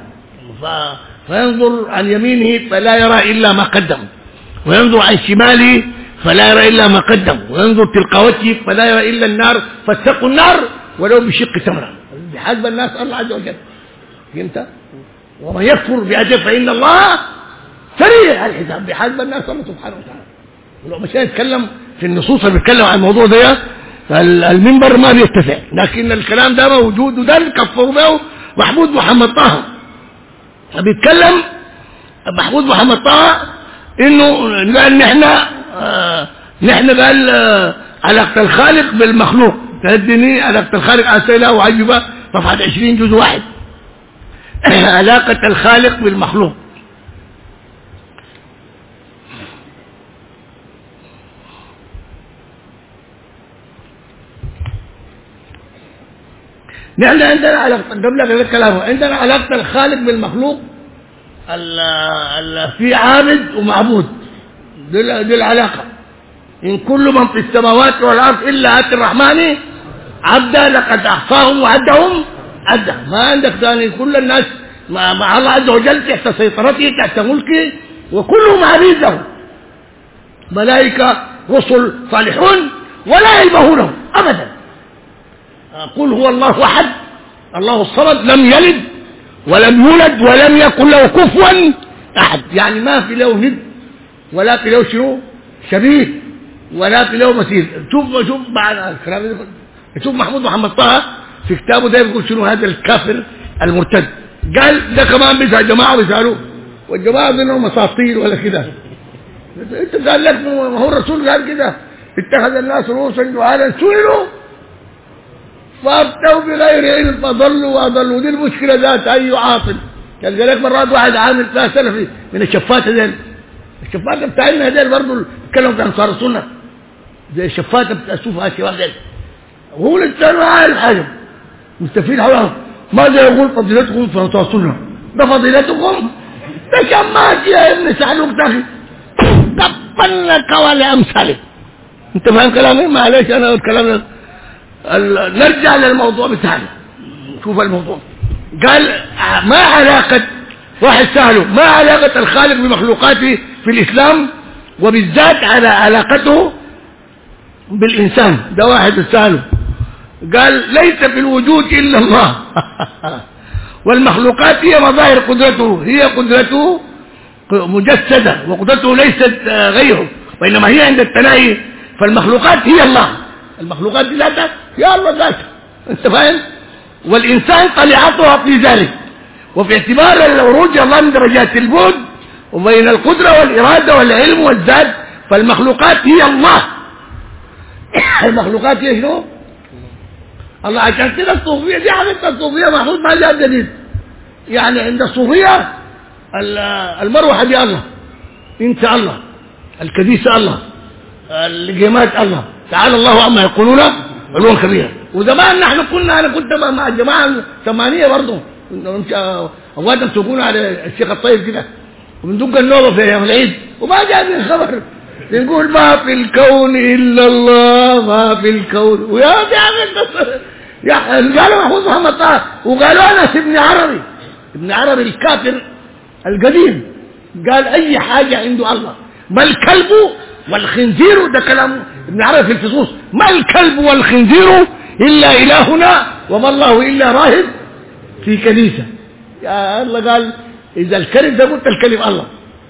فينظر عن يمينه فلا يرى الا ما قدم، وينظر عن شماله فلا يرى الا ما قدم، وينظر تلقى وجهه فلا يرى الا النار فاتقوا النار ولو بشق تمره. بحسب الناس الله عز وجل. فهمت؟ ومن يكفر بأجل فإن الله سريع الحساب. بحسب الناس الله سبحانه وتعالى. ولو مش هنتكلم في النصوص اللي بيتكلم عن الموضوع ده المنبر ما بيتسع، لكن الكلام ده موجود. وده اللي كفروا به محمود محمد طه. بيتكلم محمود محمد طه انه قال نحن آه نحن قال آه علاقة الخالق بالمخلوق. تهدني علاقة الخالق أسئلة وعجبة صفحة عشرين جزء واحد. علاقة الخالق بالمخلوق. نحن عندنا علاقة قبل هذا الكلام، عندنا علاقة الخالق بالمخلوق، في عابد ومعبود، دي العلاقة. إن كل من في السماوات والأرض إلا آتي الرحمن عبدا لقد أحصاهم وعدهم عدا. ما عندك ثاني، كل الناس مع الله عز وجل تحت سيطرته تحت ملكه، وكلهم عبيد له، ملائكة رسل صالحون ولا يلبهونه أبدا. قل هو الله أحد الله الصمد لم يلد ولم يولد ولم يكن له كفوا أحد، يعني ما في له ند ولا في له شنو شبيه ولا في له مثيل. شوف شوف بعد الكلام، شوف محمود محمد طه في كتابه ده بيقول شنو هذا الكافر المرتد. قال ده كمان بيسأل جماعة بيسألوه، والجماعة منهم مساطير ولا كده. انت قال لك ما هو الرسول قال كده اتخذ الناس رؤوسا جهالا سئلوا فافتوا بغير علم فضلوا واضلوا. دي المشكله ذات اي عاطل. كان قال لك مرات واحد عامل فيها سلفي من الشفات هذول، الشفات بتاعنا هذول برضه بيتكلموا عن انصار السنه زي الشفات بتاع الصوفيه الشباب دول، وهو الانسان عارف حاجه مستفيد حولهم. ماذا يقول فضيلتكم في انصار السنه؟ ده فضيلتكم ده شمات يا ابن سعلوك تاخي تبنك ولا امثالك. انت فاهم كلامي؟ معلش انا الكلام نرجع للموضوع بتاعنا. شوف الموضوع قال ما علاقة واحد سأله ما علاقة الخالق بمخلوقاته في الإسلام، وبالذات على علاقته بالإنسان. ده واحد سأله قال ليس في الوجود إلا الله والمخلوقات هي مظاهر قدرته، هي قدرته مجسدة وقدرته ليست غيره، وإنما هي عند التناهي. فالمخلوقات هي الله، المخلوقات دي ذاتها يا الله ذاتها، انت فاهم؟ والإنسان طليعتها في ذلك. وفي اعتبار العروج الله من درجات البعد وبين القدرة والإرادة والعلم والذات، فالمخلوقات هي الله. المخلوقات هي شنو؟ الله. عشان كده الصوفية دي حقيقة الصوفية محفوظ ما لها دليل. يعني عند الصوفية المروحة دي الله، انت الله، الكنيسة الله، الجماعات الله، تعالى الله عما يقولون علوا كبيرا. وزمان نحن كنا، انا كنت مع الجماعه الثمانيه برضه، اوقات يسوقونا على الشيخ الطيب كده وبندق النوبه في يوم العيد وما جاء من خبر، نقول ما في الكون الا الله، ما في الكون. ويا يا قالوا محمود محمد طه، وقالوا انس ابن عربي، ابن عربي الكافر القديم قال اي حاجه عنده الله. ما الكلب والخنزير، ده كلام ابن عربي في الفصوص، ما الكلب والخنزير إلا إلهنا وما الله إلا راهب في كنيسة. يا الله قال إذا الكلب ده قلت الكلب الله،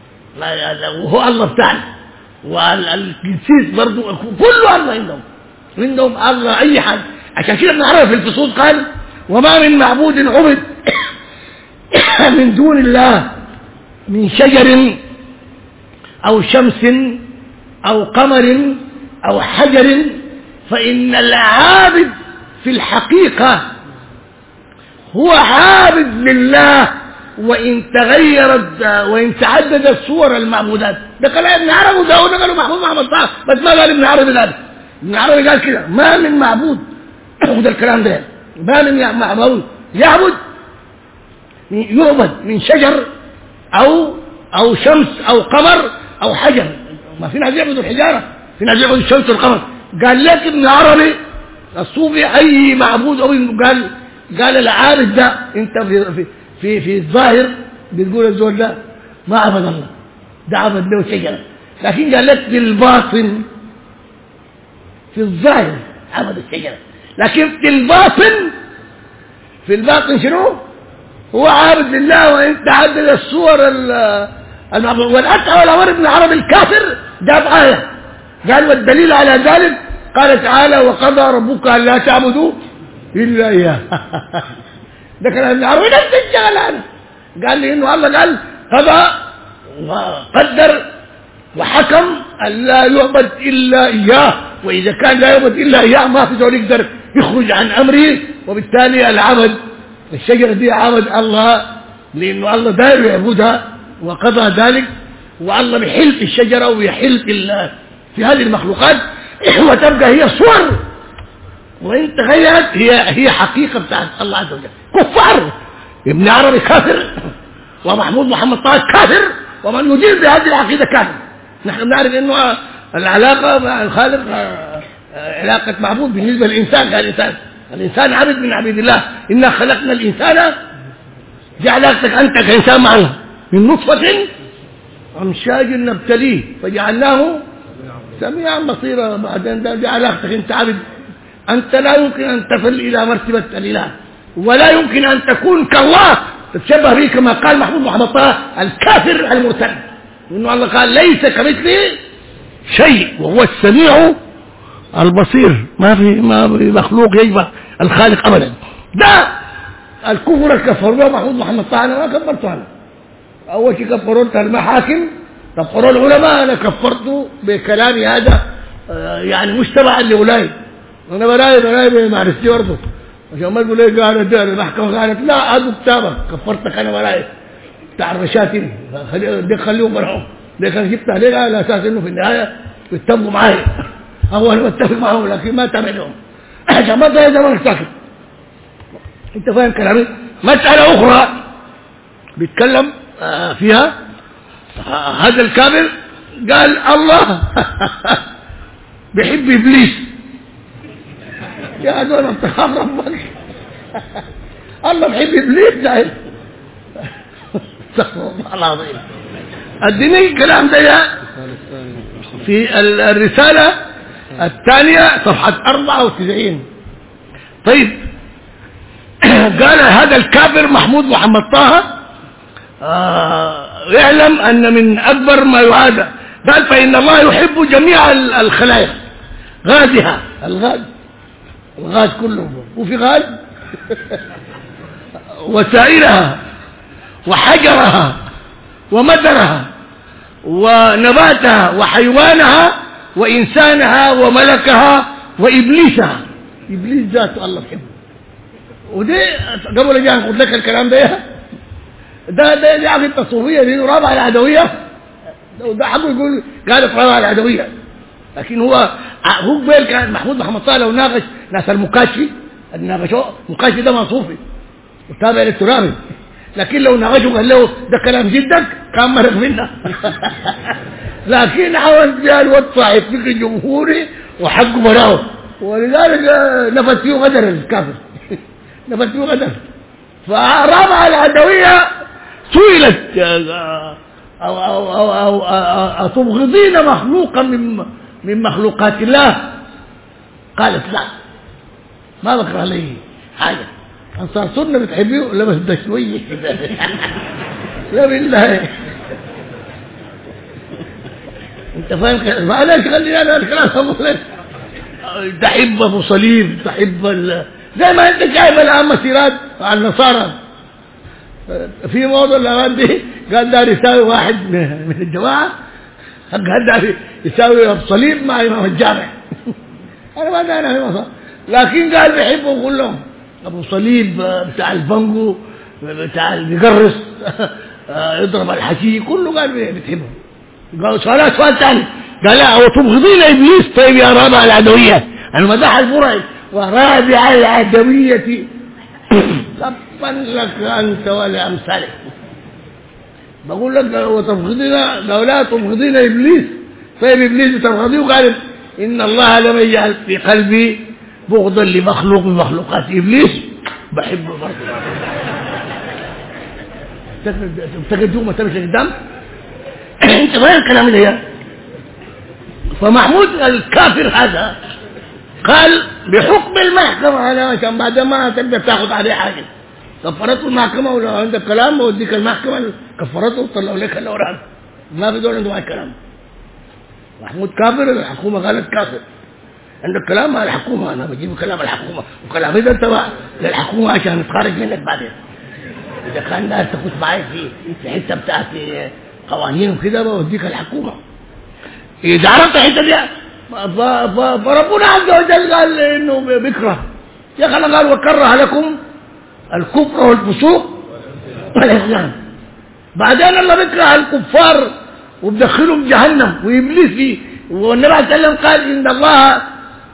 وهو الله بتاعنا، والقسيس برضو كله الله عندهم، عندهم الله أي حد. عشان كده ابن عربي في الفصوص قال وما من معبود عبد من دون الله من شجر أو شمس أو قمر أو حجر، فإن العابد في الحقيقة هو عابد لله وإن تغيرت وإن تعددت صور المعبودات. ده كلام ابن عربي، وده قالوا محمود محمد طه، بس ما قال ابن عربي ذلك. ابن عربي قال كده ما من معبود، وده الكلام ده ما من معبود يعبد يعبد من شجر أو أو شمس أو قمر أو حجر. ما في ناس يعبدوا الحجارة، في ناس يعبدوا الشمس والقمر. قال لك ابن عربي الصوفي أي معبود، أو قال قال العابد ده أنت في في في, في الظاهر بتقول الزول ده ما عبد الله، ده عبد له شجرة، لكن قال لك في الباطن في الظاهر عبد الشجرة، لكن في الباطن في الباطن شنو؟ هو عابد لله وإن تعدد الصور المعبود. والأتعى والأمر ابن عربي الكافر جاب آية قال والدليل على ذلك قال تعالى وقضى ربك ألا تعبدوا إلا إياه. ده كلام ابن عربي نفس الشغل. أنا قال لي إنه الله قال قضى وقدر وحكم ألا يعبد إلا إياه، وإذا كان لا يعبد إلا إياه ما في ذلك يقدر يخرج عن أمره، وبالتالي العبد الشجرة دي عبد الله لأنه الله داير يعبدها وقضى ذلك، والله بيحل في الشجرة ويحل في في هذه المخلوقات، وتبقى هي صور وإن تغيرت هي هي حقيقة بتاعت الله عز وجل. كفار، ابن عربي كافر، ومحمود محمد طه كافر، ومن يدير بهذه العقيدة كافر. نحن نعرف إنه العلاقة مع الخالق علاقة معبود بالنسبة للإنسان كالإنسان، الإنسان عبد من عبيد الله. إنا خلقنا الإنسان، دي علاقتك أنت كإنسان معنا، من نطفة أمشاج نبتليه فجعلناه سميعا بصيرا. بعدين دي علاقتك أنت عبد، أنت لا يمكن أن تصل إلى مرتبة الإله، ولا يمكن أن تكون كالله تتشبه به، كما قال محمود محمد طه الكافر المرتد، إنه الله قال ليس كمثله شيء وهو السميع البصير. ما في ما في مخلوق يشبه الخالق أبدا. ده الكفر كفروا محمود محمد طه، أنا ما كفرته. أنا أول شيء كفرت المحاكم، كفروا العلماء، أنا كفرته بكلامي هذا يعني مش تبعا لولاي. أنا براي براي معرفتي برضه، عشان ما تقول لي قال الدار المحكمة قالت لا هذا كتابك، كفرتك أنا براي بتاع الرشاتين، دي خليهم برحهم، دي كان جبتها ليه على أساس إنه في النهاية يتفقوا معايا. أول ما اتفق معهم لكن ما تابع لهم عشان ما تلاقي زمان ساكت. أنت فاهم كلامي؟ مسألة أخرى بيتكلم فيها هذا الكافر، قال الله بيحب إبليس. يا دول انت خاف ربك، الله بيحب إبليس ده. استغفر الله العظيم. اديني الكلام ده في الرسالة الثانية صفحة أربعة وتسعين. طيب قال هذا الكافر محمود محمد طه آه يعلم أن من أكبر ما يعادى، قال فإن الله يحب جميع الخلائق، غازها، الغاز الغاز كله، وفي غاز وسائرها وحجرها ومدرها ونباتها وحيوانها وإنسانها وملكها وإبليسها. إبليس ذاته الله يحبه. ودي قبل جاء قلت لك الكلام ده ده ده دي عقيدة الصوفية، دي رابعة العدوية، ده حقه يقول قالت رابعة العدوية، لكن هو هو قبل كان محمود محمد طه لو ناقش ناس المكاشفي، ناقشوا مكاشفي ده ما صوفي وتابع للترابي، لكن لو ناقشوا قال له ده كلام جدك كان مرق منا. لكن حاول بها الواد صاحب فكر جمهوري وحقه براو، ولذلك نفت فيه غدر الكافر، نفت فيه غدر. فرابعة العدوية سئلت أو أو أو أو أتبغضين مخلوقا من من مخلوقات الله؟ قالت لا، ما بكره عليه حاجة، أنصار سنة بتحبيه ولا بس ده شوية؟ لا بالله أنت فاهم؟ معلش خليني أنا الكلام أقول لك، تحب أبو صليب، تحب ال... زي ما أنت شايف الآن مسيرات على النصارى في موضوع الأغاني دي، قال دار يساوي واحد من الجماعة، قال دار يساوي أبو صليب مع إمام الجامع. أنا ما أدري أنا في مصر، لكن قال بيحبوا كلهم، أبو صليب بتاع البانجو بتاع اللي يقرص يضرب الحشي كله قال بتحبه. قال سؤال سؤال ثاني، قال لا وتبغضين إبليس؟ طيب يا رابع العدوية، المداح الفرعي ورابع العدوية تبا لك أنت ولأمثالك. بقول لك وتبغضين، قال لا تبغضين إبليس، طيب إبليس بتبغضيه؟ وقال إن الله لم يجعل في قلبي بغضا لمخلوق من مخلوقات إبليس، بحبه برضه. تفتكر ما تمشي قدام؟ انت فاهم الكلام اللي هي؟ فمحمود الكافر هذا قال بحكم المحكمة، أنا عشان بعد ما تقدر تاخذ عليه حاجة، كفرته المحكمة ولا عندك كلام ووديك المحكمة كفرته وطلعوا لك الأوراق، ما في دول عندهم الكلام. محمود كافر، الحكومة قالت كافر، عندك كلام مع الحكومة، أنا بجيب كلام الحكومة وكلام إذا أنت للحكومة عشان تخرج منك بعدين. إذا كان ناس تخش معي في في حتة بتاعت قوانين وكده بوديك الحكومة. إذا عرفت الحتة دي فربنا عز وجل قال إنه بكره، يا أخي قال وكره لكم الكفر والفسوق والعصيان. بعدين الله بكره الكفار وبدخلهم جهنم وإبليس فيه، والنبي عليه الصلاة والسلام قال إن الله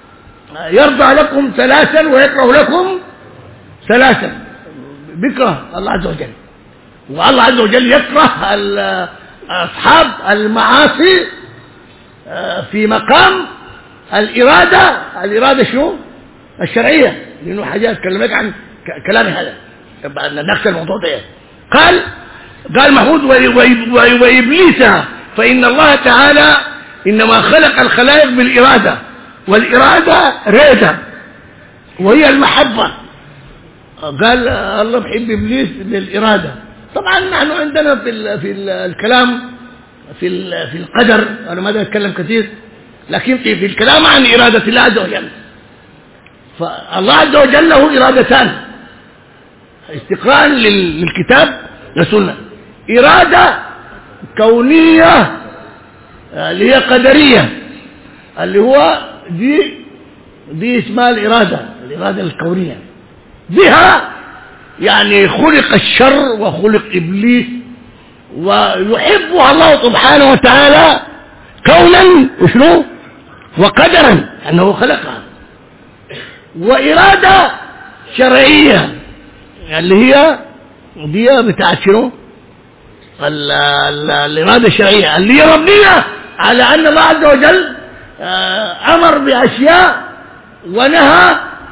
يرضى لكم ثلاثا ويكره لكم ثلاثا. بيكره الله عز وجل، والله عز وجل يكره أصحاب المعاصي في مقام الإرادة. الإرادة شنو؟ الشرعية، لأنه حاجات كلمك عن كلامي هذا نفس الموضوع ده. قال قال محمود وإبليس فإن الله تعالى إنما خلق الخلائق بالإرادة، والإرادة ريدة وهي المحبة. قال الله بحب إبليس بالإرادة. طبعا نحن عندنا في في الكلام في في القدر، أنا ما أتكلم كثير، لكن في, في الكلام عن إرادة الله عز وجل، فالله عز وجل له إرادتان استقراء للكتاب والسنة. إرادة كونية اللي هي قدرية، اللي هو دي دي اسمها الإرادة، الإرادة الكونية. بها يعني خلق الشر وخلق إبليس، ويحبها الله سبحانه وتعالى كونا وشنو وقدرا أنه خلقها. وإرادة شرعية اللي هي دي بتاعت شنو الإرادة الشرعية اللي هي مبنية على أن الله عز وجل أمر بأشياء ونهى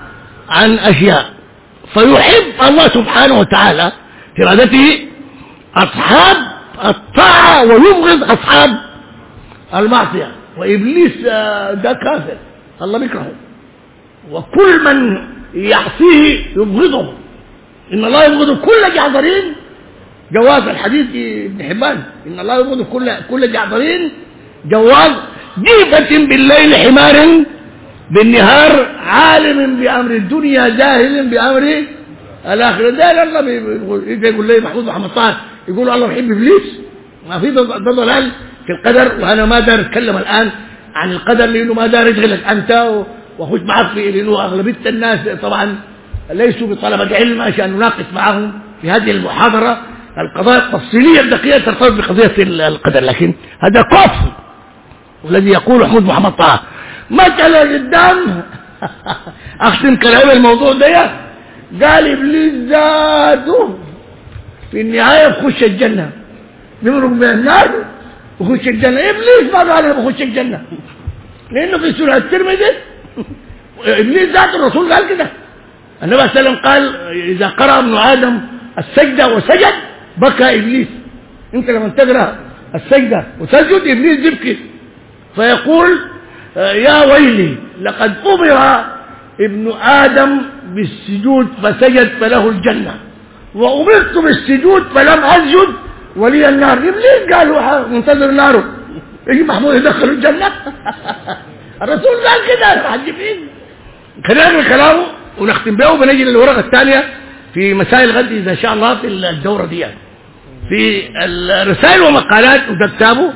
عن أشياء، فيحب الله سبحانه وتعالى في إرادته أصحاب الطاعة ويبغض أصحاب المعصية. وإبليس ده كافر الله بيكرهه، وكل من يعصيه يبغضه. إن الله يبغض كل جعفرين، جواز الحديث ابن حبان، إن الله يبغض كل كل جعفرين جواز جيفة بالليل حمار بالنهار عالم بأمر الدنيا جاهل بأمر الآخرة. ده الله يجي يقول لي محمود محمد طه يقول الله يحب إبليس. ما في ضلال في القدر، وأنا ما دار أتكلم الآن عن القدر لأنه ما دار يشغلك أنت وأخش معك في، لأنه أغلبية الناس طبعا ليسوا بطلبة علم عشان نناقش معهم في هذه المحاضرة القضايا التفصيلية الدقيقة ترتبط بقضية القدر، لكن هذا كفر. والذي يقول محمود محمد طه مسألة قدام أختم كلام الموضوع ده، قال إبليس ذاته في النهاية بخش الجنة، بيمرق من النار بخش الجنة. إبليس ما قال أنا بخش الجنة، لأنه في سورة الترمذي إبليس ذات الرسول قال كده. النبي صلى الله عليه وسلم قال إذا قرأ ابن آدم السجدة وسجد بكى إبليس. أنت لما تقرأ السجدة وتسجد إبليس يبكي فيقول يا ويلي لقد أمر ابن آدم بالسجود فسجد فله الجنة، وأمرت بالسجود فلم أسجد ولي النار. إبليس قالوا منتظر ناره يجي محمود يدخل الجنة. الرسول قال كده عجبين. خلينا كلامه ونختم به وبنجي للورقة الثانية في مسائل غد إذا شاء الله في الدورة دي، في الرسائل ومقالات وده كتابه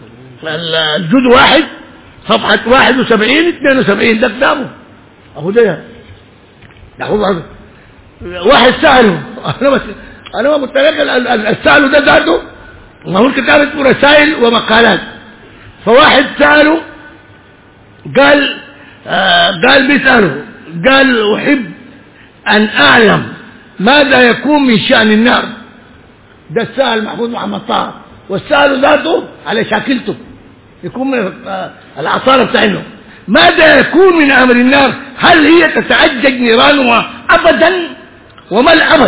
الجزء واحد صفحة واحد وسبعين اثنين وسبعين ده كتابه أهو ده. واحد سأله أنا بس أنا ما متلقى السأله ده ذاته، ما هو الكتاب اسمه رسائل ومقالات. فواحد سأله قال آه قال بيسأله قال أحب أن أعلم ماذا يكون من شأن النار. ده السائل محمود محمد طه، والسائل ذاته على شاكلته يكون من العصارة بتاعنا. ماذا يكون من أمر النار؟ هل هي تتعجج نيرانها أبدا وما الأبد؟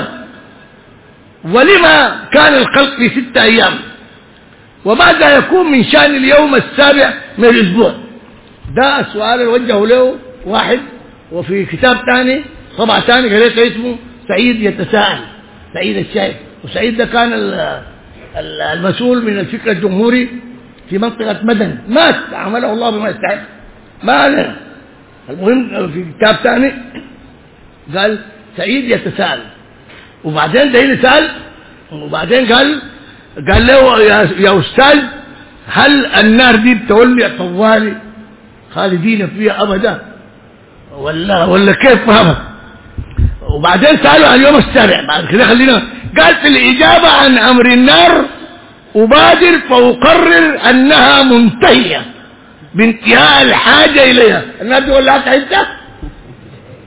ولما كان الخلق في ستة أيام؟ وماذا يكون من شأن اليوم السابع من الأسبوع؟ ده السؤال اللي وجهه له واحد. وفي كتاب ثاني طبعا ثاني قريت اسمه سعيد يتساءل، سعيد الشايب. وسعيد ده كان المسؤول من الفكر الجمهوري في منطقة مدن، مات عمله الله بما يستحق ما علينا. المهم في كتاب ثاني قال سعيد يتساءل، وبعدين ده سأل، وبعدين قال قال له يا, يا أستاذ هل النار دي بتولي طوالي خالدين فيها أبدا ولا ولا كيف فهمت؟ وبعدين سأله عن اليوم السابع. بعد كده خلينا قال في الإجابة عن أمر النار أبادر فأقرر أنها منتهية بانتهاء الحاجة إليها. النار دي ولعت حتة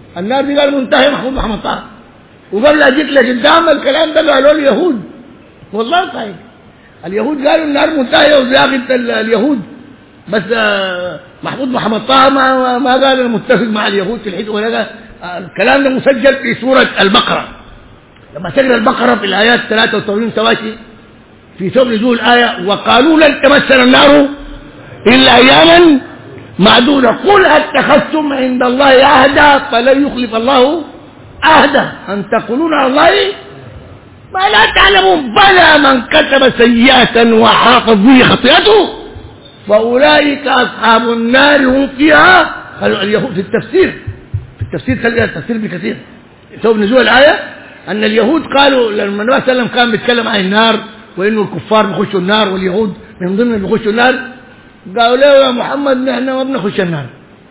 النار دي قال منتهي محمود محمد طه، وقبل اجيت لقدام الكلام ده قالوا اليهود، والله صحيح اليهود قالوا النار منتهيه وزياغت اليهود، بس محمود محمد طه ما ما قال انا متفق مع اليهود في الحته، ولا قال الكلام ده مسجل في سوره البقره. لما تقرا البقره في الايات ثلاثة وسبعين تواشي في سبب نزول الايه وقالوا لن تمسنا النار الا اياما معدوده، قل اتخذتم عند الله عهدا فلن يخلف الله عهدا ان تقولون على الله ما لا تعلمون، بلى من كتب سيئة وحاق به خطيئته فأولئك أصحاب النار هم فيها. اليهود في التفسير في التفسير تلقى التفسير بكثير سبب نزول الآية أن اليهود قالوا لما النبي صلى الله عليه وسلم كان بيتكلم عن النار وإنه الكفار بيخشوا النار واليهود من ضمن اللي بيخشوا النار، قالوا له يا محمد نحن ما بنخش النار،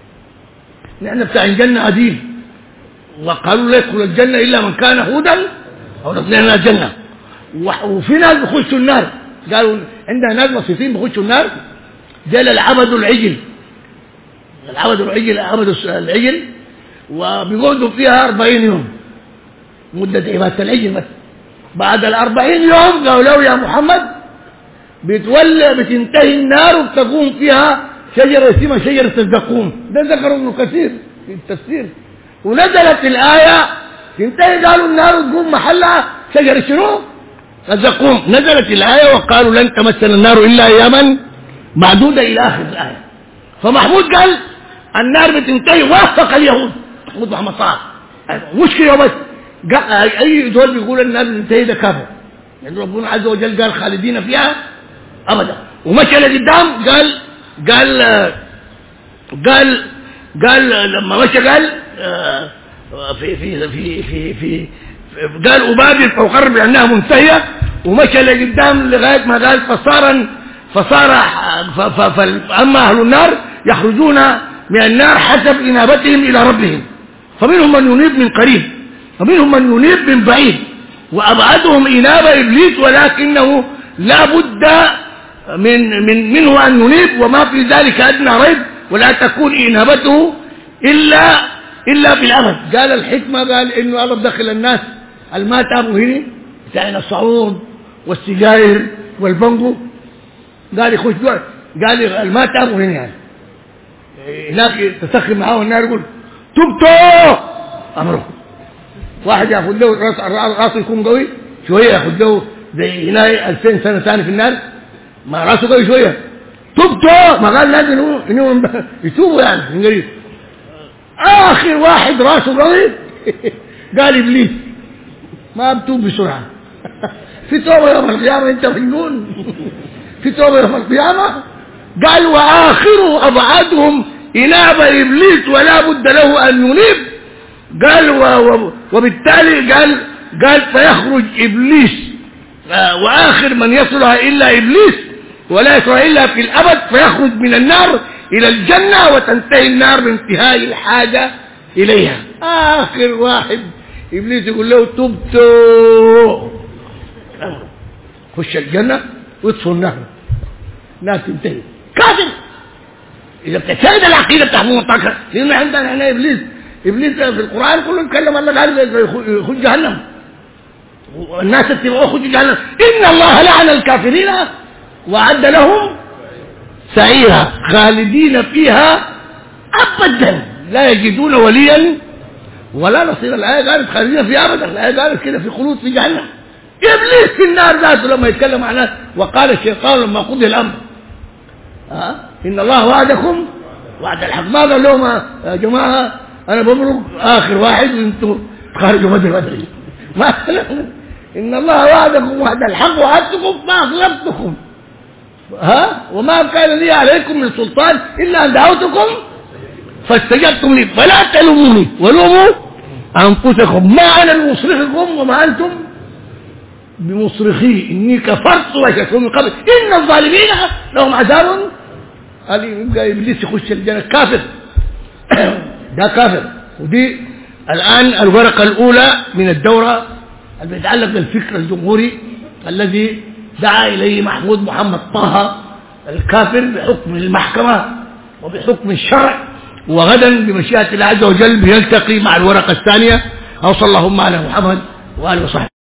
نحن بتاع الجنة عديل، وقالوا لا يدخل الجنة إلا من كان هودا أو نصلنا الجنة، وفي ناس بيخشوا النار قالوا عندنا ناس مصيفين بيخشوا النار جل العبد العجل، العبد العجل عبد العجل وبيقعدوا فيها أربعين يوم مدة عبادة العجل، بس بعد الأربعين يوم قالوا له يا محمد بتولى بتنتهي النار وبتقوم فيها شجرة اسمها شجرة الزقوم، ده ذكر ابن كثير في التفسير، ونزلت الآية تنتهي قالوا النار تقوم محلها شجرة شنو؟ الزقوم، نزلت الآية وقالوا لن تمسنا النار إلا أياما معدودة إلى آخر الآية. فمحمود قال النار بتنتهي، وافق اليهود محمود محمد طه مشكلة بس أي دول بيقول النار بتنتهي ده كافر، يعني ربنا عز وجل قال خالدين فيها أبدا، ومشى لقدام قال قال قال قال لما مشى قال في في في في في قال أبادر فأقرب بأنها منتهية، ومشى لقدام لغاية ما قال فصار فصار فأما أهل النار يخرجون من النار حسب إنابتهم إلى ربهم، فمنهم من ينيب من قريب ومنهم من ينيب من بعيد، وأبعدهم إنابة إبليس، ولكنه لا بد من من منه أن ينيب، وما في ذلك أدنى ريب، ولا تكون إنابته إلا إلا في الأبد. قال الحكمة قال إنه الله دخل الناس الماء تابوا هنا بتاعنا الصعود والسجاير والبنجو، قال يخش جوع، قال الماء تابوا هنا يعني هناك تسخن معاه النار يقول تبتوا أمره، واحد ياخذ له راس راسه يكون قوي شويه ياخذ له زي هنا ألفين سنه ثاني في النار ما راسه قوي شويه تبتوا، ما قال لازم انه يتوبوا يعني من قريب. اخر واحد راسه قوي قال ابليس ما بتوب بسرعه في توبه يوم القيامه، انت مجنون في توبه يوم القيامه. قال واخر ابعدهم انابه ابليس ولا بد له ان ينيب، قال وبالتالي قال قال فيخرج ابليس واخر من يصلها الا ابليس ولا يصلها الا في الابد، فيخرج من النار الى الجنه وتنتهي النار بانتهاء الحاجه اليها. اخر واحد ابليس يقول له تبتوا خش الجنه واطفوا النار، الناس تنتهي كافر. اذا بتشاهد العقيده بتاع منطقه، لان عندنا هنا ابليس ابليس في القران كله يتكلم الله قال يخش جهنم والناس اتبعوه يخش جهنم، ان الله لعن الكافرين وعد لهم سعيرا خالدين فيها ابدا لا يجدون وليا ولا نصيرا. الايه قالت خالدين فيها ابدا، الايه قالت كده في خلود في جهنم. ابليس في النار ذاته لما يتكلم عنها وقال الشيطان لما قضي الامر ها ان الله وعدكم وعد الحق، ما قال لهم يا جماعه انا بمرق اخر واحد وانتم تخرجوا بدري بدري، ما ان الله وعدكم وعد الحق وعدتكم فاغلبتكم ها وما كان لي عليكم من سلطان الا ان دعوتكم فاستجبتم لي فلا تلوموني ولوموا انفسكم ما انا بمصرخكم وما انتم بمصرخي اني كفرت واشركوا من قبل ان الظالمين لهم عذاب أليم. يبقى ابليس يخش الجنه كافر ده كافر. ودي الآن الورقة الأولى من الدورة اللي بيتعلق بالفكر الجمهوري الذي دعا إليه محمود محمد طه الكافر بحكم المحكمة وبحكم الشرع وغدا بمشيئة الله عز وجل بنلتقي مع الورقة الثانية. وصلى اللهم على محمد وآله وصحبه.